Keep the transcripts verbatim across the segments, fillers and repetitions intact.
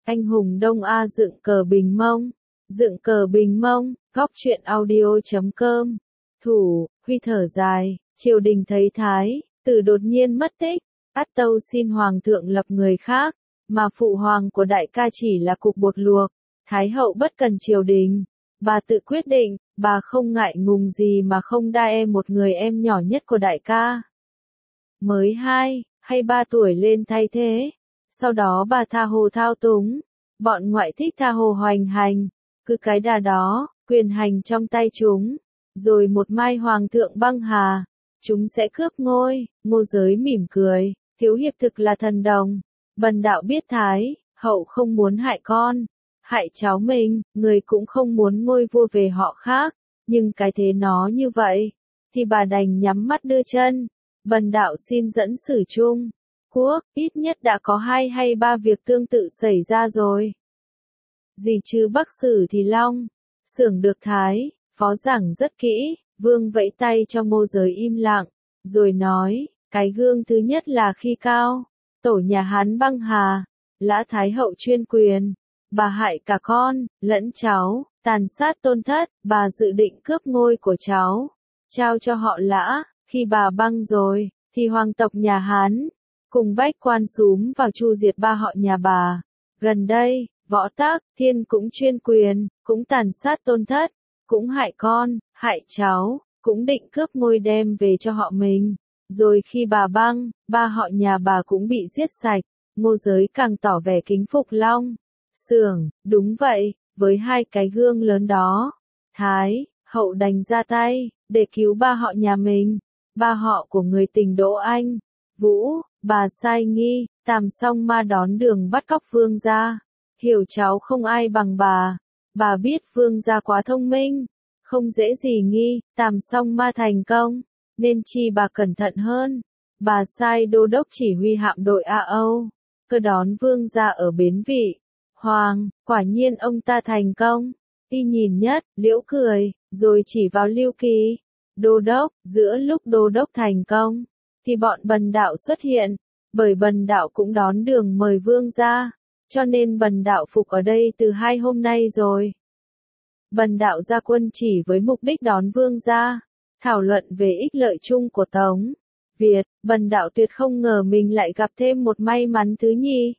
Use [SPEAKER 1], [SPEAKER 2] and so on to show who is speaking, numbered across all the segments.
[SPEAKER 1] Anh hùng Đông A dựng cờ Bình Mông. Dựng cờ Bình Mông, góc truyện audio chấm com. Thủ, Huy thở dài, triều đình thấy Thái Tử đột nhiên mất tích, ắt tâu xin Hoàng thượng lập người khác, mà phụ hoàng của đại ca chỉ là cục bột luộc. Thái hậu bất cần triều đình, bà tự quyết định, bà không ngại ngùng gì mà không đa em một người em nhỏ nhất của đại ca. Mới hai, hay ba tuổi lên thay thế. Sau đó bà tha hồ thao túng, bọn ngoại thích tha hồ hoành hành, cứ cái đà đó, quyền hành trong tay chúng. Rồi một mai hoàng thượng băng hà, chúng sẽ cướp ngôi. Ngô Giới mỉm cười, thiếu hiệp thực là thần đồng. Bần đạo biết Thái hậu không muốn hại con, hại cháu mình, người cũng không muốn ngôi vua về họ khác, nhưng cái thế nó như vậy, thì bà đành nhắm mắt đưa chân. Bần đạo xin dẫn sử chung quốc, ít nhất đã có hai hay ba việc tương tự xảy ra rồi. Gì chứ Bắc Sử thì Long, xưởng được Thái phó giảng rất kỹ. Vương vẫy tay cho Ngô Giới im lặng, rồi nói, cái gương thứ nhất là khi cao tổ nhà Hán băng hà, Lã Thái hậu chuyên quyền, bà hại cả con lẫn cháu, tàn sát tôn thất. Bà dự định cướp ngôi của cháu, trao cho họ Lã. Khi bà băng rồi, thì hoàng tộc nhà Hán cùng bách quan xúm vào tru diệt ba họ nhà bà. Gần đây, Võ Tắc Thiên cũng chuyên quyền, cũng tàn sát tôn thất, cũng hại con, hại cháu, cũng định cướp ngôi đem về cho họ mình. Rồi khi bà băng, ba họ nhà bà cũng bị giết sạch. Ngô Giới càng tỏ vẻ kính phục Long Xưởng. Đúng vậy, với hai cái gương lớn đó, Thái hậu đành ra tay để cứu ba họ nhà mình. Ba họ của người tình Đỗ Anh, Vũ, bà sai nghi, Tàm Song Ma đón đường bắt cóc vương gia. Hiểu cháu không ai bằng bà. Bà biết vương gia quá thông minh, không dễ gì nghi Tàm Song Ma thành công, nên chi bà cẩn thận hơn. Bà sai đô đốc chỉ huy hạm đội A Âu, cơ đón vương gia ở bến Vị Hoàng. Quả nhiên ông ta thành công. Y nhìn Nhất Liễu cười, rồi chỉ vào Lưu Kỳ. Đô đốc, giữa lúc đô đốc thành công, thì bọn bần đạo xuất hiện, bởi bần đạo cũng đón đường mời vương gia, cho nên bần đạo phục ở đây từ hai hôm nay rồi. Bần đạo ra quân chỉ với mục đích đón vương gia, thảo luận về ích lợi chung của Tống Việt. Bần đạo tuyệt không ngờ mình lại gặp thêm một may mắn thứ nhì,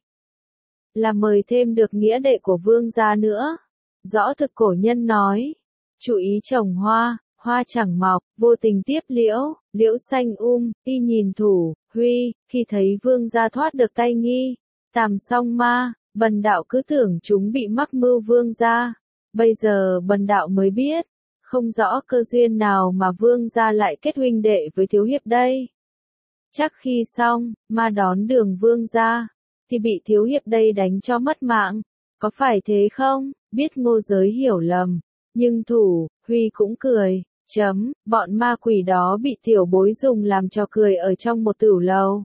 [SPEAKER 1] là mời thêm được nghĩa đệ của vương gia nữa. Rõ thực cổ nhân nói, chú ý trồng hoa, hoa chẳng mọc, vô tình tiếp liễu, liễu xanh um. Y nhìn Thủ, Huy, khi thấy vương gia thoát được tay nghi Tàm Song Ma, bần đạo cứ tưởng chúng bị mắc mưu vương gia. Bây giờ bần đạo mới biết, không rõ cơ duyên nào mà vương gia lại kết huynh đệ với thiếu hiệp đây. Chắc khi xong, Ma đón đường vương gia, thì bị thiếu hiệp đây đánh cho mất mạng, có phải thế không? Biết Ngô Giới hiểu lầm, nhưng Thủ, Huy cũng cười, chấm, bọn ma quỷ đó bị tiểu bối dùng làm trò cười ở trong một tửu lầu.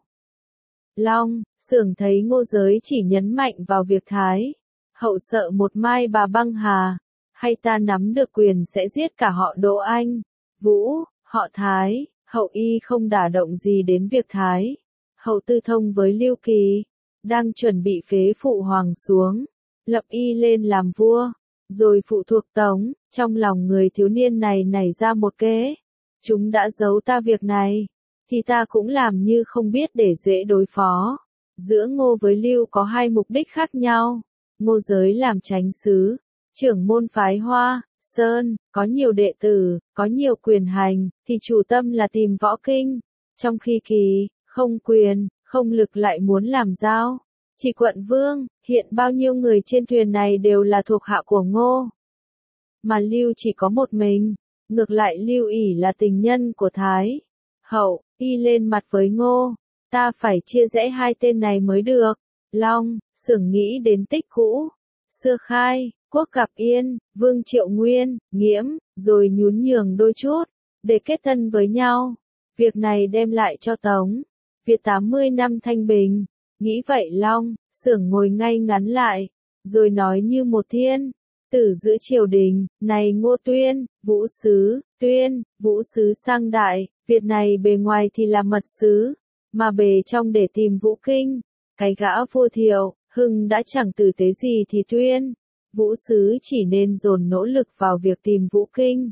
[SPEAKER 1] Long Xưởng thấy Ngô Giới chỉ nhấn mạnh vào việc Thái hậu sợ một mai bà băng hà, hay ta nắm được quyền sẽ giết cả họ Đỗ Anh, Vũ, họ Thái hậu. Y không đả động gì đến việc Thái hậu tư thông với Lưu Kỳ, đang chuẩn bị phế phụ hoàng xuống, lập y lên làm vua, rồi phụ thuộc Tống. Trong lòng người thiếu niên này nảy ra một kế, chúng đã giấu ta việc này, thì ta cũng làm như không biết để dễ đối phó. Giữa Ngô với Lưu có hai mục đích khác nhau. Ngô Giới làm chánh sứ, trưởng môn phái Hoa Sơn, có nhiều đệ tử, có nhiều quyền hành, thì chủ tâm là tìm võ kinh. Trong khi Kỳ không quyền, không lực lại muốn làm giao chỉ quận vương. Hiện bao nhiêu người trên thuyền này đều là thuộc hạ của Ngô, mà Lưu chỉ có một mình. Ngược lại Lưu ỷ là tình nhân của Thái hậu. Y lên mặt với Ngô, ta phải chia rẽ hai tên này mới được. Long Xưởng nghĩ đến tích cũ xưa khai quốc gặp Yên, Vương Triệu Nguyên, Nghiễm, rồi nhún nhường đôi chút để kết thân với nhau. Việc này đem lại cho Tống Việt tám mươi năm thanh bình. Nghĩ vậy Long Xưởng ngồi ngay ngắn lại, rồi nói như một thiên tử giữa triều đình, này Ngô Tuyên, Vũ Sứ, Tuyên, Vũ Sứ sang Đại Việt này bề ngoài thì là mật sứ, mà bề trong để tìm Vũ Kinh. Cái gã vua Thiệu, Hưng đã chẳng tử tế gì thì Tuyên, Vũ Sứ chỉ nên dồn nỗ lực vào việc tìm Vũ Kinh.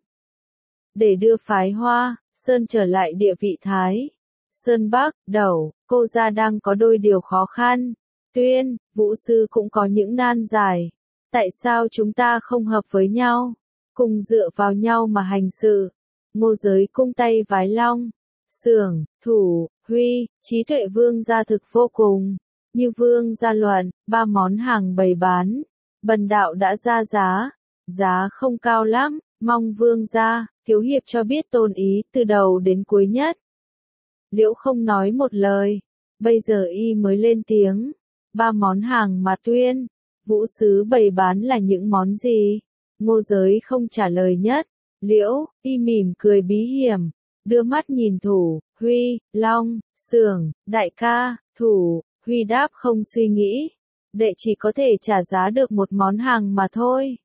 [SPEAKER 1] Để đưa phái Hoa, Sơn trở lại địa vị Thái. Sơn Bắc, Đẩu, cô gia đang có đôi điều khó khăn. Tuyên, Vũ Sứ cũng có những nan giải. Tại sao chúng ta không hợp với nhau? Cùng dựa vào nhau mà hành sự. Ngô Giới cung tay vái long. Xưởng, Thủ, Huy, trí tuệ vương gia thực vô cùng. Như vương gia luận, ba món hàng bày bán. Bần đạo đã ra giá. Giá không cao lắm, mong vương gia, thiếu hiệp cho biết tôn ý từ đầu đến cuối nhất. Liễu không nói một lời. Bây giờ y mới lên tiếng. Ba món hàng mà Tuyên, Vũ Sứ bày bán là những món gì? Ngô Giới không trả lời nhất. Liễu, y mỉm cười bí hiểm. Đưa mắt nhìn Thủ, Huy, Long, Xưởng, đại ca. Thủ, Huy đáp không suy nghĩ. Đệ chỉ có thể trả giá được một món hàng mà thôi.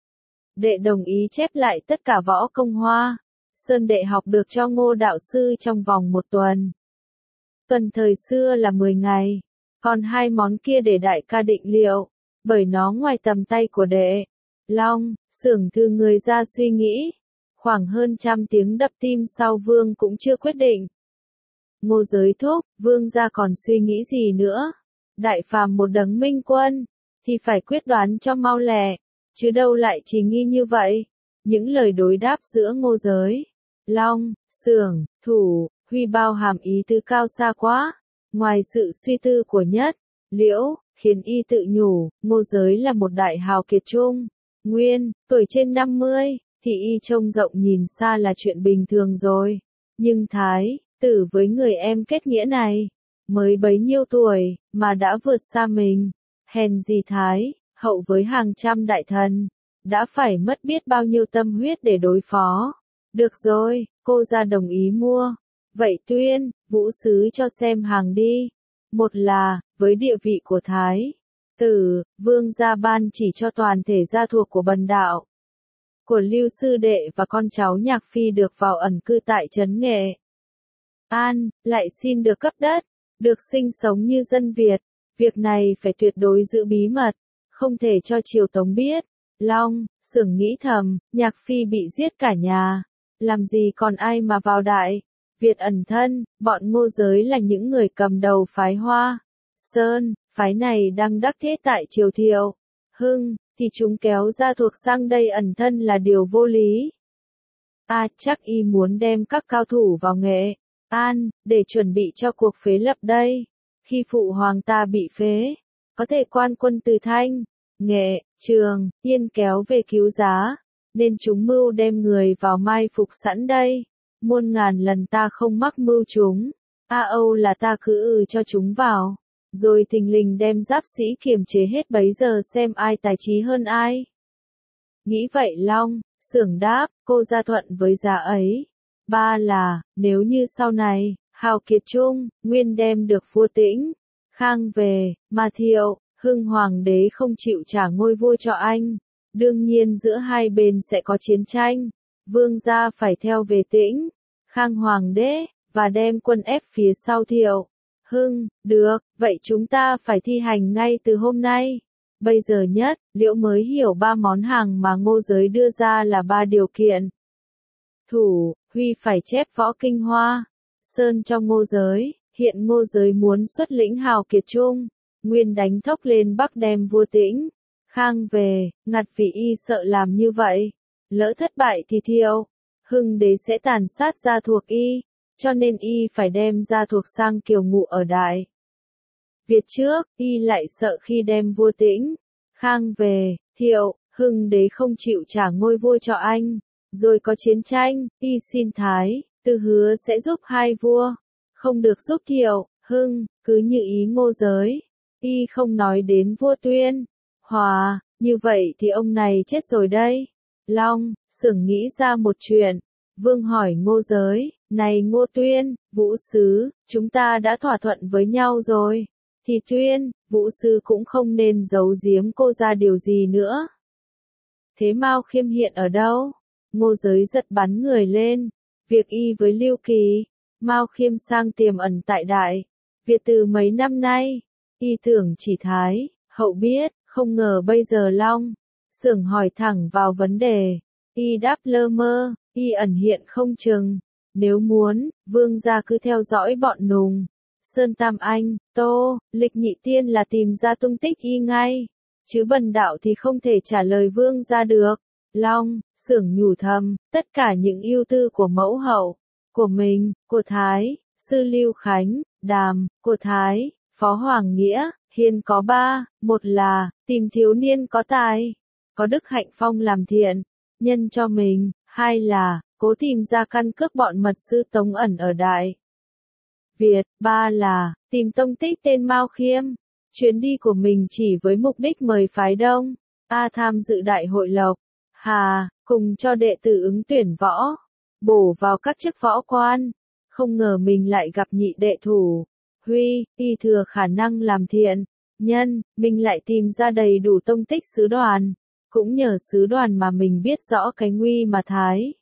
[SPEAKER 1] Đệ đồng ý chép lại tất cả võ công hoa. Sơn đệ học được cho Ngô đạo sư trong vòng một tuần. Tuần thời xưa là mười ngày. Còn hai món kia để đại ca định liệu. Bởi nó ngoài tầm tay của đệ. Long, Xưởng thư người ra suy nghĩ. Khoảng hơn trăm tiếng đập tim sau vương cũng chưa quyết định. Ngô Giới thúc, vương gia còn suy nghĩ gì nữa? Đại phàm một đấng minh quân, thì phải quyết đoán cho mau lẹ, chứ đâu lại chỉ nghi như vậy. Những lời đối đáp giữa Ngô Giới, Long, Xưởng, Thủ, Huy bao hàm ý tứ cao xa quá, ngoài sự suy tư của Nhất, Liễu, khiến y tự nhủ, Ngô Giới là một đại hào kiệt trung, nguyên, tuổi trên năm mươi, thì y trông rộng nhìn xa là chuyện bình thường rồi. Nhưng Thái tử với người em kết nghĩa này, mới bấy nhiêu tuổi, mà đã vượt xa mình. Hèn gì Thái, hậu với hàng trăm đại thần, đã phải mất biết bao nhiêu tâm huyết để đối phó. Được rồi, cô ra đồng ý mua. Vậy Tuyên, Vũ Sứ cho xem hàng đi. Một là, với địa vị của Thái tử, vương gia ban chỉ cho toàn thể gia thuộc của bần đạo. Của Lưu sư đệ và con cháu Nhạc Phi được vào ẩn cư tại Trấn Nghệ An, lại xin được cấp đất, được sinh sống như dân Việt. Việc này phải tuyệt đối giữ bí mật, không thể cho triều Tống biết. Long, Xưởng nghĩ thầm, Nhạc Phi bị giết cả nhà, làm gì còn ai mà vào đại Việt ẩn thân. Bọn Ngô Giới là những người cầm đầu phái Hoa Sơn, phái này đang đắc thế tại triều Thiệu Hưng, thì chúng kéo gia thuộc sang đây ẩn thân là điều vô lý. À, chắc y muốn đem các cao thủ vào Nghệ An, để chuẩn bị cho cuộc phế lập đây. Khi phụ hoàng ta bị phế, có thể quan quân từ Thanh, Nghệ, Trường, Yên kéo về cứu giá, nên chúng mưu đem người vào mai phục sẵn đây. Muôn ngàn lần ta không mắc mưu chúng, a âu là ta cứ ừ cho chúng vào, rồi thình lình đem giáp sĩ kiềm chế hết bấy giờ xem ai tài trí hơn ai. Nghĩ vậy Long, Xưởng đáp, cô gia thuận với giá ấy. Ba là, nếu như sau này, hào kiệt trung, nguyên đem được vua Tĩnh, Khang về, mà Thiệu, Hưng hoàng đế không chịu trả ngôi vua cho anh, đương nhiên giữa hai bên sẽ có chiến tranh. Vương gia phải theo về Tĩnh, Khang hoàng đế, và đem quân ép phía sau Thiệu Hưng. Được, vậy chúng ta phải thi hành ngay từ hôm nay. Bây giờ Nhất, Liễu mới hiểu ba món hàng mà Ngô Giới đưa ra là ba điều kiện. Thủ, Huy phải chép võ kinh Hoa Sơn cho Ngô Giới. Hiện Ngô Giới muốn xuất lĩnh hào kiệt trung, nguyên đánh thốc lên Bắc đem vua Tĩnh, Khang về, ngặt vì y sợ làm như vậy. Lỡ thất bại thì Thiệu Hưng đế sẽ tàn sát gia thuộc y, cho nên y phải đem gia thuộc sang kiều ngụ ở Đại Việt trước. Y lại sợ khi đem vua Tĩnh, Khang về, Thiệu Hưng đế không chịu trả ngôi vua cho anh, rồi có chiến tranh. Y xin Thái tử hứa sẽ giúp hai vua, không được giúp Thiệu Hưng, cứ như ý Ngô Giới. Y không nói đến vua Tuyên Hòa, như vậy thì ông này chết rồi đây. Long, Xưởng nghĩ ra một chuyện. Vương hỏi Ngô Giới, này Ngô Tuyên, Vũ Sứ, chúng ta đã thỏa thuận với nhau rồi, thì Tuyên, Vũ Sứ cũng không nên giấu giếm cô ra điều gì nữa. Thế Mao Khiêm hiện ở đâu? Ngô Giới giật bắn người lên. Việc y với Lưu Kỳ, Mao Khiêm sang tiềm ẩn tại Đại Việt từ mấy năm nay. Y tưởng chỉ Thái Hậu biết, không ngờ bây giờ Long Xưởng hỏi thẳng vào vấn đề. Y đáp lơ mơ, y ẩn hiện không chừng. Nếu muốn, vương gia cứ theo dõi bọn Nùng, Sơn Tam Anh, Tô, Lịch Nhị Tiên là tìm ra tung tích y ngay. Chứ bần đạo thì không thể trả lời vương gia được. Long Xưởng nhủ thầm, tất cả những ưu tư của mẫu hậu, của mình, của Thái, Sư Lưu Khánh, Đàm, của Thái, Phó Hoàng Nghĩa, Hiền có ba, một là, tìm thiếu niên có tài, có đức hạnh phong làm thiện, nhân cho mình, hai là, cố tìm ra căn cước bọn mật sư Tống ẩn ở Đại Việt, ba là, tìm tông tích tên Mao Khiêm. Chuyến đi của mình chỉ với mục đích mời phái Đông A tham dự đại hội Lộc Hà, cùng cho đệ tử ứng tuyển võ, bổ vào các chức võ quan. Không ngờ mình lại gặp nhị đệ Thủ Huy, y thừa khả năng làm thiện, nhân, mình lại tìm ra đầy đủ tông tích sứ đoàn. Cũng nhờ sứ đoàn mà mình biết rõ cái nguy mà Thái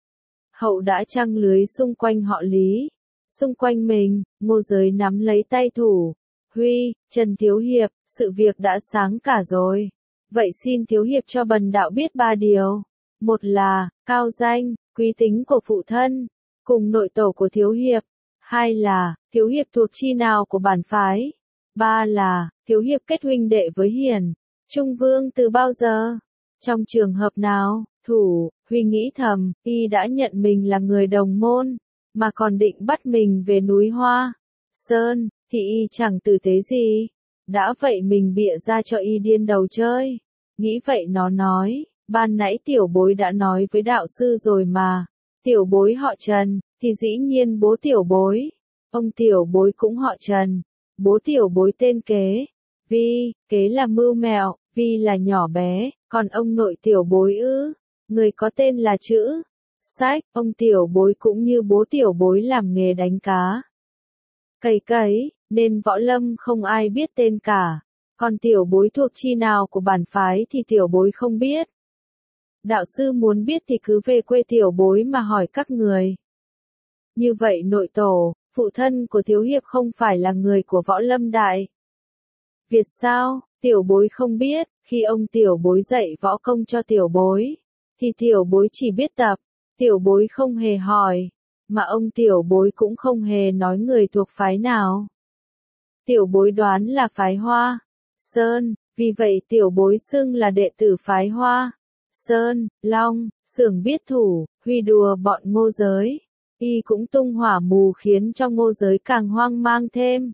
[SPEAKER 1] Hậu đã trăng lưới xung quanh họ Lý. Xung quanh mình, Ngô Giới nắm lấy tay Thủ Huy, Trần Thiếu Hiệp, sự việc đã sáng cả rồi. Vậy xin Thiếu Hiệp cho bần đạo biết ba điều. Một là, cao danh, quý tính của phụ thân, cùng nội tổ của Thiếu Hiệp. Hai là, Thiếu Hiệp thuộc chi nào của bản phái. Ba là, Thiếu Hiệp kết huynh đệ với Hiền Trung Vương từ bao giờ? Trong trường hợp nào? Thủ Huy nghĩ thầm, y đã nhận mình là người đồng môn, mà còn định bắt mình về núi Hoa Sơn, thì y chẳng tử tế gì. Đã vậy mình bịa ra cho y điên đầu chơi. Nghĩ vậy nó nói, ban nãy tiểu bối đã nói với đạo sư rồi mà. Tiểu bối họ Trần, thì dĩ nhiên bố tiểu bối. Ông tiểu bối cũng họ Trần. Bố tiểu bối tên Kế. Vi, Kế là mưu mẹo, Vi là nhỏ bé, còn ông nội tiểu bối ư. Người có tên là chữ Sách, ông tiểu bối cũng như bố tiểu bối làm nghề đánh cá cày cấy, nên võ lâm không ai biết tên cả. Còn tiểu bối thuộc chi nào của bản phái thì tiểu bối không biết. Đạo sư muốn biết thì cứ về quê tiểu bối mà hỏi các người. Như vậy nội tổ, phụ thân của Thiếu Hiệp không phải là người của võ lâm Đại Việt sao? Tiểu bối không biết. Khi ông tiểu bối dạy võ công cho tiểu bối, thì tiểu bối chỉ biết tập. Tiểu bối không hề hỏi, mà ông tiểu bối cũng không hề nói người thuộc phái nào. Tiểu bối đoán là phái Hoa Sơn, vì vậy tiểu bối xưng là đệ tử phái Hoa Sơn. Long Xưởng biết Thủ Huy đùa bọn Ngô Giới, y cũng tung hỏa mù khiến cho Ngô Giới càng hoang mang thêm.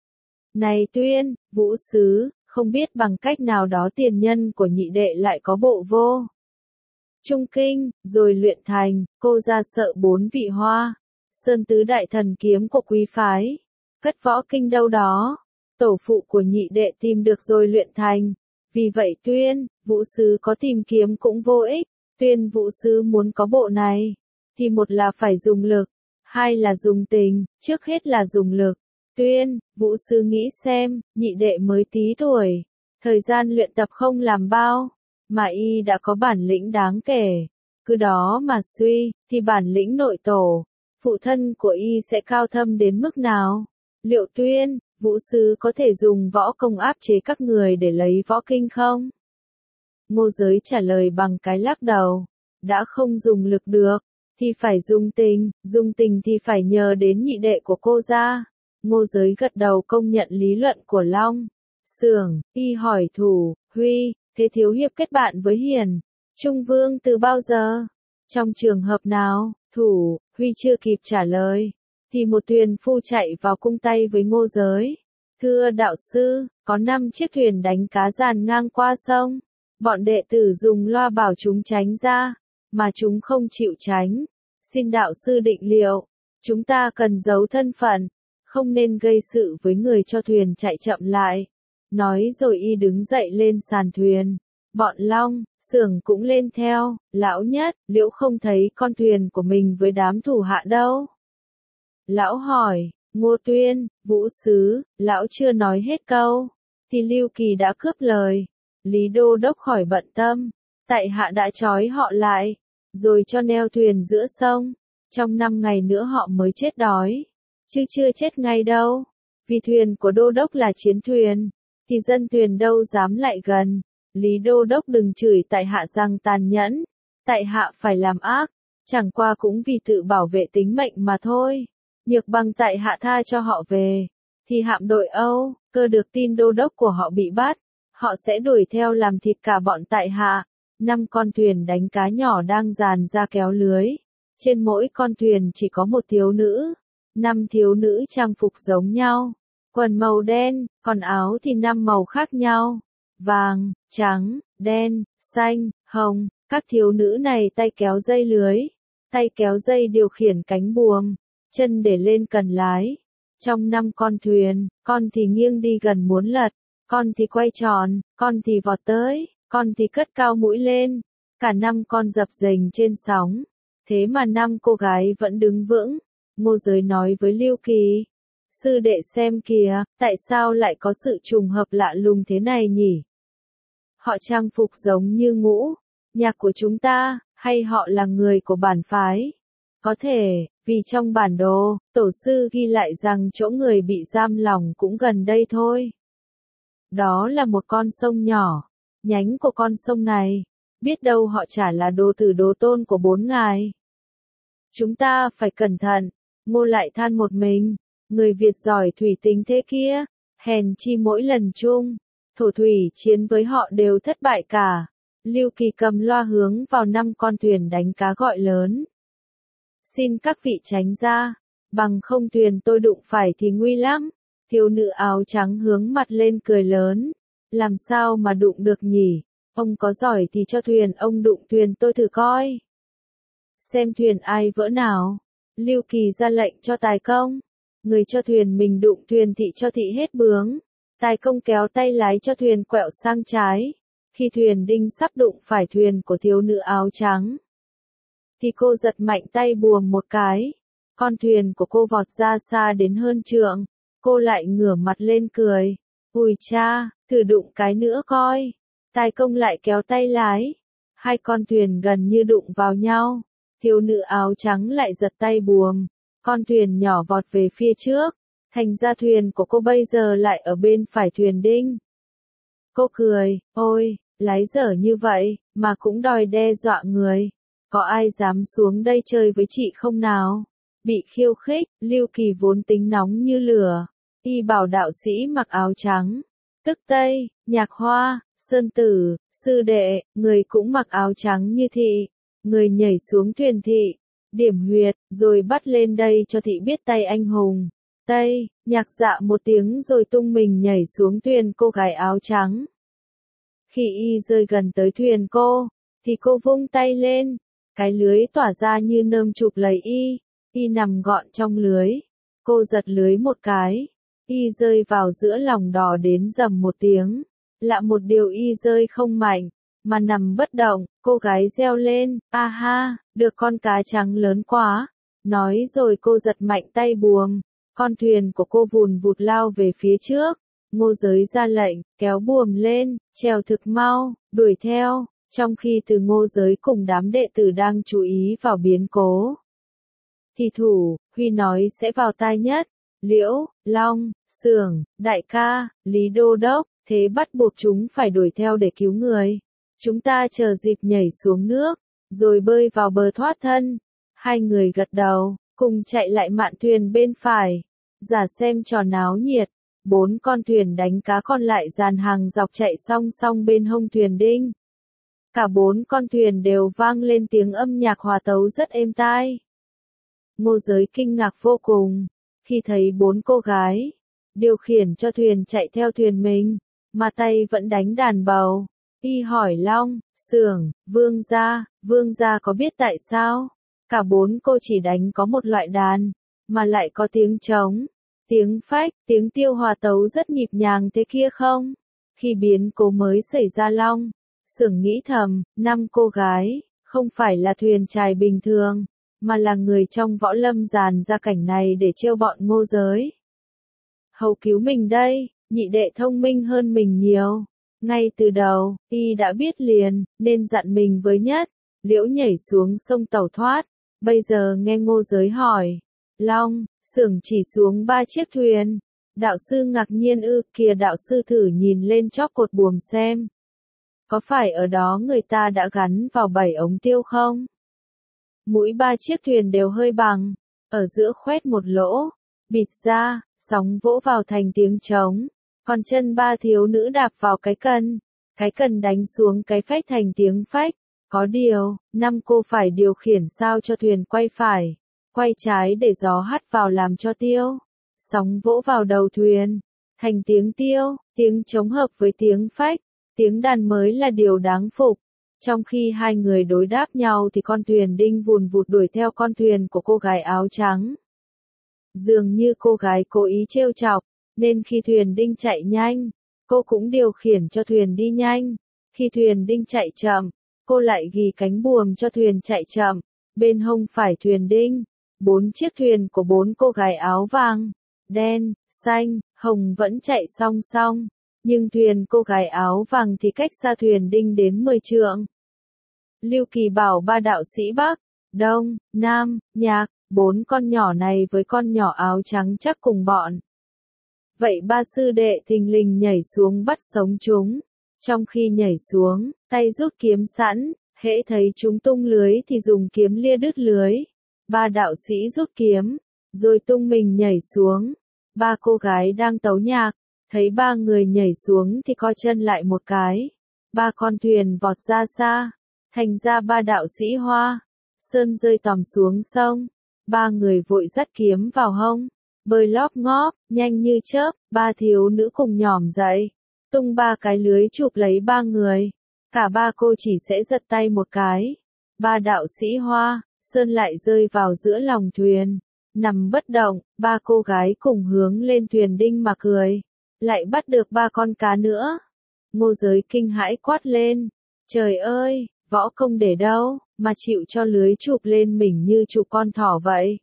[SPEAKER 1] Này Tuyên, Vũ Sứ, không biết bằng cách nào đó tiền nhân của nhị đệ lại có bộ vô Trung Kinh, rồi luyện thành. Cô ra sợ bốn vị Hoa Sơn tứ đại thần kiếm của quý phái, cất võ kinh đâu đó. Tổ phụ của nhị đệ tìm được rồi luyện thành. Vì vậy Tuyên, Vũ Sứ có tìm kiếm cũng vô ích. Tuyên Vũ Sứ muốn có bộ này, thì một là phải dùng lực, hai là dùng tình, trước hết là dùng lực. Tuyên, Vũ Sứ nghĩ xem, nhị đệ mới tí tuổi, thời gian luyện tập không làm bao, mà y đã có bản lĩnh đáng kể. Cứ đó mà suy, thì bản lĩnh nội tổ, phụ thân của y sẽ cao thâm đến mức nào? Liệu Tuyên, Vũ Sứ có thể dùng võ công áp chế các người để lấy võ kinh không? Ngô Giới trả lời bằng cái lắc đầu. Đã không dùng lực được, thì phải dùng tình, dùng tình thì phải nhờ đến nhị đệ của cô ra. Ngô Giới gật đầu công nhận lý luận của Long Xưởng. Y hỏi Thủ Huy, thế Thiếu Hiệp kết bạn với Hiền Trung Vương từ bao giờ? Trong trường hợp nào? Thủ Huy chưa kịp trả lời, thì một thuyền phu chạy vào cung tay với Ngô Giới. Thưa đạo sư, có năm chiếc thuyền đánh cá dàn ngang qua sông. Bọn đệ tử dùng loa bảo chúng tránh ra, mà chúng không chịu tránh. Xin đạo sư định liệu, chúng ta cần giấu thân phận, không nên gây sự với người cho thuyền chạy chậm lại. Nói rồi y đứng dậy lên sàn thuyền. Bọn Long Xưởng cũng lên theo. Lão Nhất, Liễu không thấy con thuyền của mình với đám thủ hạ đâu? Lão hỏi. Ngô Tuyên, Vũ Sứ, lão chưa nói hết câu, thì Lưu Kỳ đã cướp lời. Lý Đô Đốc khỏi bận tâm, tại hạ đã trói họ lại, rồi cho neo thuyền giữa sông. Trong năm ngày nữa họ mới chết đói, chứ chưa chết ngay đâu. Vì thuyền của Đô Đốc là chiến thuyền, thì dân thuyền đâu dám lại gần. Lý Đô Đốc đừng chửi tại hạ rằng tàn nhẫn, tại hạ phải làm ác, chẳng qua cũng vì tự bảo vệ tính mệnh mà thôi. Nhược bằng tại hạ tha cho họ về, thì hạm đội Âu, Cơ được tin đô đốc của họ bị bắt, họ sẽ đuổi theo làm thịt cả bọn tại hạ. Năm con thuyền đánh cá nhỏ đang dàn ra kéo lưới, trên mỗi con thuyền chỉ có một thiếu nữ, năm thiếu nữ trang phục giống nhau, quần màu đen, còn áo thì năm màu khác nhau, vàng, trắng, đen, xanh, hồng. Các thiếu nữ này tay kéo dây lưới, tay kéo dây điều khiển cánh buồm, chân để lên cần lái. Trong năm con thuyền, con thì nghiêng đi gần muốn lật, con thì quay tròn, con thì vọt tới, con thì cất cao mũi lên. Cả năm con dập dềnh trên sóng, thế mà năm cô gái vẫn đứng vững. Ngô Giới nói với Lưu Kỳ, sư đệ xem kìa, tại sao lại có sự trùng hợp lạ lùng thế này nhỉ? Họ trang phục giống như ngũ nhạc của chúng ta, hay họ là người của bản phái? Có thể, vì trong bản đồ, tổ sư ghi lại rằng chỗ người bị giam lỏng cũng gần đây thôi. Đó là một con sông nhỏ, nhánh của con sông này, biết đâu họ chả là đồ tử đồ tôn của bốn ngài. Chúng ta phải cẩn thận. Ngô lại than một mình, người Việt giỏi thủy tính thế kia, hèn chi mỗi lần chung, thổ thủy chiến với họ đều thất bại cả. Lưu Kỳ cầm loa hướng vào năm con thuyền đánh cá gọi lớn. Xin các vị tránh ra, bằng không thuyền tôi đụng phải thì nguy lắm. Thiếu nữ áo trắng hướng mặt lên cười lớn. Làm sao mà đụng được nhỉ? Ông có giỏi thì cho thuyền ông đụng thuyền tôi thử coi. Xem thuyền ai vỡ nào. Lưu Kỳ ra lệnh cho tài công. Người cho thuyền mình đụng thuyền thị cho thị hết bướng. Tài công kéo tay lái cho thuyền quẹo sang trái. Khi thuyền đinh sắp đụng phải thuyền của thiếu nữ áo trắng, thì cô giật mạnh tay buồm một cái. Con thuyền của cô vọt ra xa đến hơn trượng. Cô lại ngửa mặt lên cười. Ui cha, thử đụng cái nữa coi. Tài công lại kéo tay lái. Hai con thuyền gần như đụng vào nhau. Thiếu nữ áo trắng lại giật tay buồm. Con thuyền nhỏ vọt về phía trước. Thành ra thuyền của cô bây giờ lại ở bên phải thuyền đinh. Cô cười, ôi, lái dở như vậy, mà cũng đòi đe dọa người. Có ai dám xuống đây chơi với chị không nào? Bị khiêu khích, Lưu Kỳ vốn tính nóng như lửa. Y bảo đạo sĩ mặc áo trắng, tức Tây, Nhạc Hoa, Sơn Tử, sư đệ, người cũng mặc áo trắng như thị. Người nhảy xuống thuyền thị, điểm huyệt, rồi bắt lên đây cho thị biết tay anh hùng. Tây, Nhạc dạ một tiếng rồi tung mình nhảy xuống thuyền cô gái áo trắng. Khi y rơi gần tới thuyền cô, thì cô vung tay lên, cái lưới tỏa ra như nơm chụp lấy y, y nằm gọn trong lưới. Cô giật lưới một cái, y rơi vào giữa lòng đò đến rầm một tiếng. Lạ một điều y rơi không mạnh, mà nằm bất động. Cô gái reo lên, a ha, được con cá trắng lớn quá. Nói rồi cô giật mạnh tay buồm, con thuyền của cô vùn vụt lao về phía trước. Ngô Giới ra lệnh, kéo buồm lên, chèo thực mau, đuổi theo, trong khi từ Ngô Giới cùng đám đệ tử đang chú ý vào biến cố. Thì thủ, Huy nói sẽ vào tai nhất, Liễu, Long, Sưởng, đại ca, Lý Đô Đốc, thế bắt buộc chúng phải đuổi theo để cứu người. Chúng ta chờ dịp nhảy xuống nước, rồi bơi vào bờ thoát thân. Hai người gật đầu, cùng chạy lại mạn thuyền bên phải, giả xem trò náo nhiệt. Bốn con thuyền đánh cá còn lại dàn hàng dọc chạy song song bên hông thuyền đinh. Cả bốn con thuyền đều vang lên tiếng âm nhạc hòa tấu rất êm tai. Ngô Giới kinh ngạc vô cùng, khi thấy bốn cô gái điều khiển cho thuyền chạy theo thuyền mình, mà tay vẫn đánh đàn bầu. Y hỏi Long, Sưởng, Vương gia, Vương gia có biết tại sao? Cả bốn cô chỉ đánh có một loại đàn, mà lại có tiếng trống, tiếng phách, tiếng tiêu hòa tấu rất nhịp nhàng thế kia không? Khi biến cố mới xảy ra Long, Sưởng nghĩ thầm, năm cô gái, không phải là thuyền chài bình thường, mà là người trong võ lâm dàn ra cảnh này để trêu bọn Ngô Giới. Hầu cứu mình đây, nhị đệ thông minh hơn mình nhiều. Ngay từ đầu, y đã biết liền, nên dặn mình với nhất. Liễu nhảy xuống sông tẩu thoát, bây giờ nghe Ngô Giới hỏi. Long, Sưởng chỉ xuống ba chiếc thuyền, Đạo sư ngạc nhiên ư, kìa đạo sư thử nhìn lên chóp cột buồm xem. Có phải ở đó người ta đã gắn vào bảy ống tiêu không? Mũi ba chiếc thuyền đều hơi bằng, ở giữa khoét một lỗ, bịt ra, sóng vỗ vào thành tiếng trống, còn chân ba thiếu nữ đạp vào cái cần, cái cần đánh xuống cái phách thành tiếng phách. Có điều, năm cô phải điều khiển sao cho thuyền quay phải, quay trái để gió hắt vào làm cho tiêu. Sóng vỗ vào đầu thuyền, thành tiếng tiêu, tiếng trống hợp với tiếng phách, tiếng đàn mới là điều đáng phục. Trong khi hai người đối đáp nhau thì con thuyền đinh vùn vụt đuổi theo con thuyền của cô gái áo trắng. Dường như cô gái cố ý trêu chọc, nên khi thuyền đinh chạy nhanh, cô cũng điều khiển cho thuyền đi nhanh. Khi thuyền đinh chạy chậm, cô lại gì cánh buồm cho thuyền chạy chậm. Bên hông phải thuyền đinh, bốn chiếc thuyền của bốn cô gái áo vàng, đen, xanh, hồng vẫn chạy song song, nhưng thuyền cô gái áo vàng thì cách xa thuyền đinh đến mười trượng. Lưu Kỳ bảo ba đạo sĩ Bắc, Đông, Nam, Nhạc, bốn con nhỏ này với con nhỏ áo trắng chắc cùng bọn. Vậy ba sư đệ thình lình nhảy xuống bắt sống chúng. Trong khi nhảy xuống, tay rút kiếm sẵn, hễ thấy chúng tung lưới thì dùng kiếm lia đứt lưới. Ba đạo sĩ rút kiếm, rồi tung mình nhảy xuống. Ba cô gái đang tấu nhạc, thấy ba người nhảy xuống thì co chân lại một cái. Ba con thuyền vọt ra xa, thành ra ba đạo sĩ Hoa Sơn rơi tòm xuống sông. Ba người vội dắt kiếm vào hông, bơi lóp ngóp, nhanh như chớp. Ba thiếu nữ cùng nhỏm dậy, tung ba cái lưới chụp lấy ba người. Cả ba cô chỉ sẽ giật tay một cái. Ba đạo sĩ Hoa Sơn lại rơi vào giữa lòng thuyền, nằm bất động. Ba cô gái cùng hướng lên thuyền đinh mà cười, lại bắt được ba con cá nữa. Ngô Giới kinh hãi quát lên, trời ơi, võ công để đâu, mà chịu cho lưới chụp lên mình như chụp con thỏ vậy.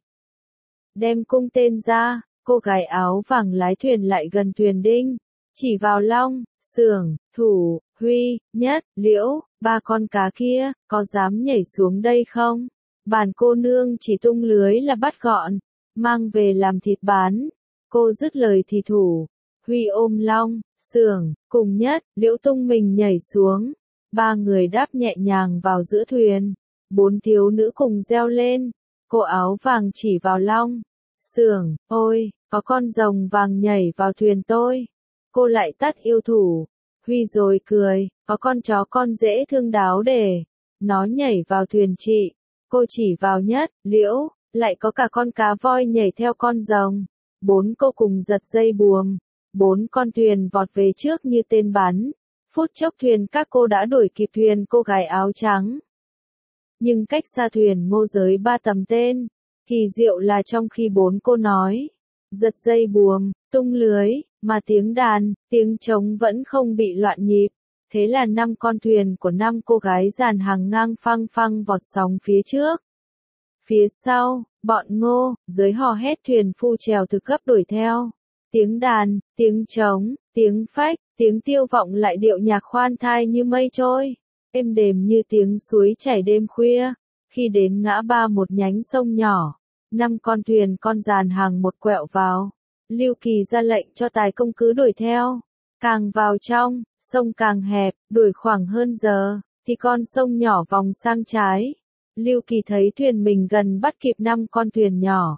[SPEAKER 1] Đem cung tên ra, cô gái áo vàng lái thuyền lại gần thuyền đinh, chỉ vào Long, Sưởng, Thủ, Huy, Nhất, Liễu, ba con cá kia, có dám nhảy xuống đây không? Bản cô nương chỉ tung lưới là bắt gọn, mang về làm thịt bán. Cô dứt lời thì Thủ, Huy ôm Long, Sưởng, cùng Nhất, Liễu tung mình nhảy xuống. Ba người đáp nhẹ nhàng vào giữa thuyền. Bốn thiếu nữ cùng reo lên. Cô áo vàng chỉ vào Long, Sưởng, ôi, có con rồng vàng nhảy vào thuyền tôi. Cô lại tắt yêu Thủ, Huy rồi cười, có con chó con dễ thương đáo để nó nhảy vào thuyền chị. Cô chỉ vào Nhất, Liễu, lại có cả con cá voi nhảy theo con rồng. Bốn cô cùng giật dây buồm. Bốn con thuyền vọt về trước như tên bắn. Phút chốc thuyền các cô đã đuổi kịp thuyền cô gái áo trắng. Nhưng cách xa thuyền Ngô Giới ba tầm tên. Kỳ diệu là trong khi bốn cô nói, giật dây buồm, tung lưới, mà tiếng đàn, tiếng trống vẫn không bị loạn nhịp. Thế là năm con thuyền của năm cô gái dàn hàng ngang phăng phăng vọt sóng phía trước. Phía sau, bọn Ngô Giới hò hét thuyền phu chèo thực cấp đuổi theo. Tiếng đàn, tiếng trống, tiếng phách, tiếng tiêu vọng lại điệu nhạc khoan thai như mây trôi, êm đềm như tiếng suối chảy đêm khuya. Khi đến ngã ba một nhánh sông nhỏ, năm con thuyền con dàn hàng một quẹo vào. Lưu Kỳ ra lệnh cho tài công cứ đuổi theo. Càng vào trong, sông càng hẹp, đuổi khoảng hơn giờ, thì con sông nhỏ vòng sang trái. Lưu Kỳ thấy thuyền mình gần bắt kịp năm con thuyền nhỏ.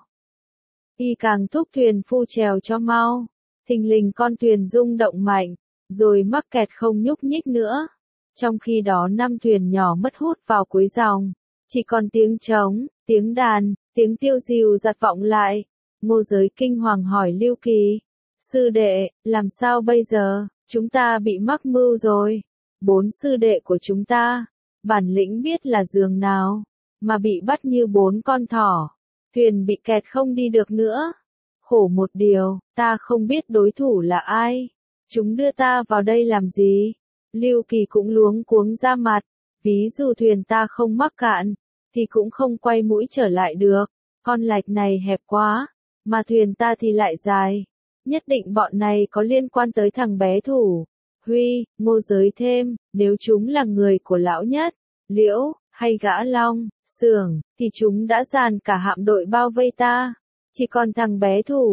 [SPEAKER 1] Y càng thúc thuyền phu chèo cho mau. Thình lình con thuyền rung động mạnh, rồi mắc kẹt không nhúc nhích nữa. Trong khi đó năm thuyền nhỏ mất hút vào cuối dòng. Chỉ còn tiếng trống, tiếng đàn, tiếng tiêu dìu giặt vọng lại. Ngô Giới kinh hoàng hỏi Lưu Kỳ, sư đệ, làm sao bây giờ, chúng ta bị mắc mưu rồi. Bốn sư đệ của chúng ta, bản lĩnh biết là giường nào, mà bị bắt như bốn con thỏ. Thuyền bị kẹt không đi được nữa. Khổ một điều, ta không biết đối thủ là ai. Chúng đưa ta vào đây làm gì? Lưu Kỳ cũng luống cuống ra mặt. Ví dụ thuyền ta không mắc cạn, thì cũng không quay mũi trở lại được. Con lạch này hẹp quá, mà thuyền ta thì lại dài. Nhất định bọn này có liên quan tới thằng bé Thủ, Huy. Ngô Giới thêm, nếu chúng là người của lão Nhất, Liễu, hay gã Long, Sưởng, thì chúng đã dàn cả hạm đội bao vây ta. Chỉ còn thằng bé Thủ,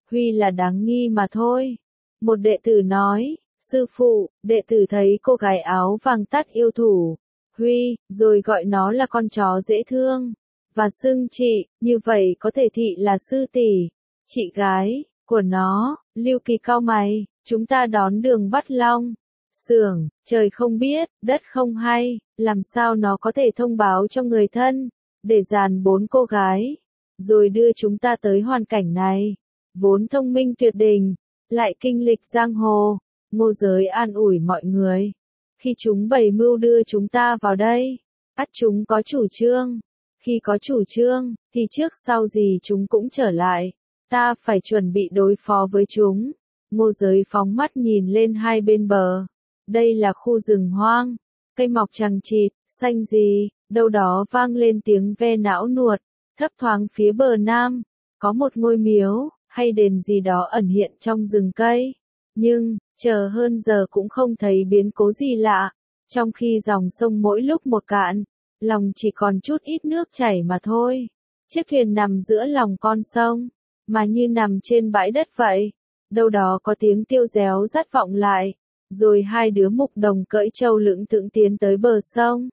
[SPEAKER 1] Huy là đáng nghi mà thôi. Một đệ tử nói, sư phụ, đệ tử thấy cô gái áo vàng tắt yêu thủ. Huy, rồi gọi nó là con chó dễ thương. Và xưng chị, như vậy có thể thị là sư tỷ, chị gái, của nó. Lưu Kỳ cau mày, chúng ta đón đường Bắt Long. Xưởng, trời không biết, đất không hay, làm sao nó có thể thông báo cho người thân, để dàn bốn cô gái, rồi đưa chúng ta tới hoàn cảnh này. Vốn thông minh tuyệt đỉnh, lại kinh lịch giang hồ, Ngô Giới an ủi mọi người. Khi chúng bày mưu đưa chúng ta vào đây, ắt chúng có chủ trương. Khi có chủ trương, thì trước sau gì chúng cũng trở lại. Ta phải chuẩn bị đối phó với chúng. Ngô Giới phóng mắt nhìn lên hai bên bờ. Đây là khu rừng hoang, cây mọc chằng chịt, xanh gì, đâu đó vang lên tiếng ve não nuột. Thấp thoáng phía bờ nam, có một ngôi miếu, hay đền gì đó ẩn hiện trong rừng cây. Nhưng, chờ hơn giờ cũng không thấy biến cố gì lạ. Trong khi dòng sông mỗi lúc một cạn, lòng chỉ còn chút ít nước chảy mà thôi. Chiếc thuyền nằm giữa lòng con sông, mà như nằm trên bãi đất vậy. Đâu đó có tiếng tiêu réo rắt vọng lại, rồi hai đứa mục đồng cưỡi trâu lững thững tiến tới bờ sông.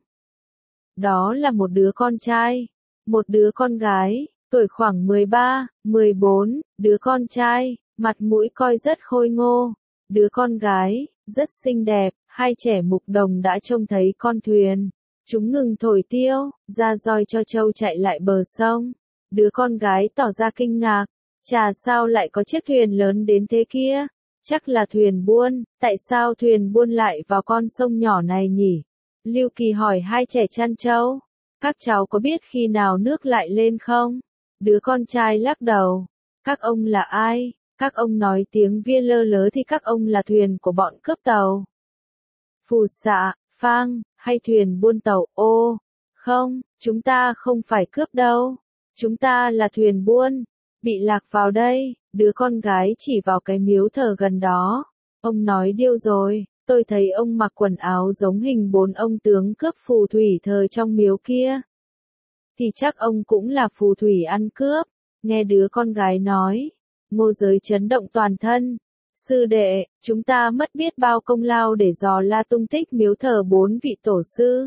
[SPEAKER 1] Đó là một đứa con trai, một đứa con gái, tuổi khoảng mười ba, mười bốn, đứa con trai, mặt mũi coi rất khôi ngô, đứa con gái, rất xinh đẹp. Hai trẻ mục đồng đã trông thấy con thuyền. Chúng ngừng thổi tiêu, ra roi cho trâu chạy lại bờ sông. Đứa con gái tỏ ra kinh ngạc. Chà, sao lại có chiếc thuyền lớn đến thế kia? Chắc là thuyền buôn, tại sao thuyền buôn lại vào con sông nhỏ này nhỉ? Lưu Kỳ hỏi hai trẻ chăn trâu. Các cháu có biết khi nào nước lại lên không? Đứa con trai lắc đầu. Các ông là ai? Các ông nói tiếng Viên lơ lớ thì các ông là thuyền của bọn cướp tàu. Phù xạ, phang, hay thuyền buôn tàu. Ô, không, chúng ta không phải cướp đâu. Chúng ta là thuyền buôn, bị lạc vào đây. Đứa con gái chỉ vào cái miếu thờ gần đó. Ông nói điêu rồi, tôi thấy ông mặc quần áo giống hình bốn ông tướng cướp phù thủy thờ trong miếu kia. Thì chắc ông cũng là phù thủy ăn cướp. Nghe đứa con gái nói, Ngô Giới chấn động toàn thân. Sư đệ, chúng ta mất biết bao công lao để dò la tung tích miếu thờ bốn vị tổ sư.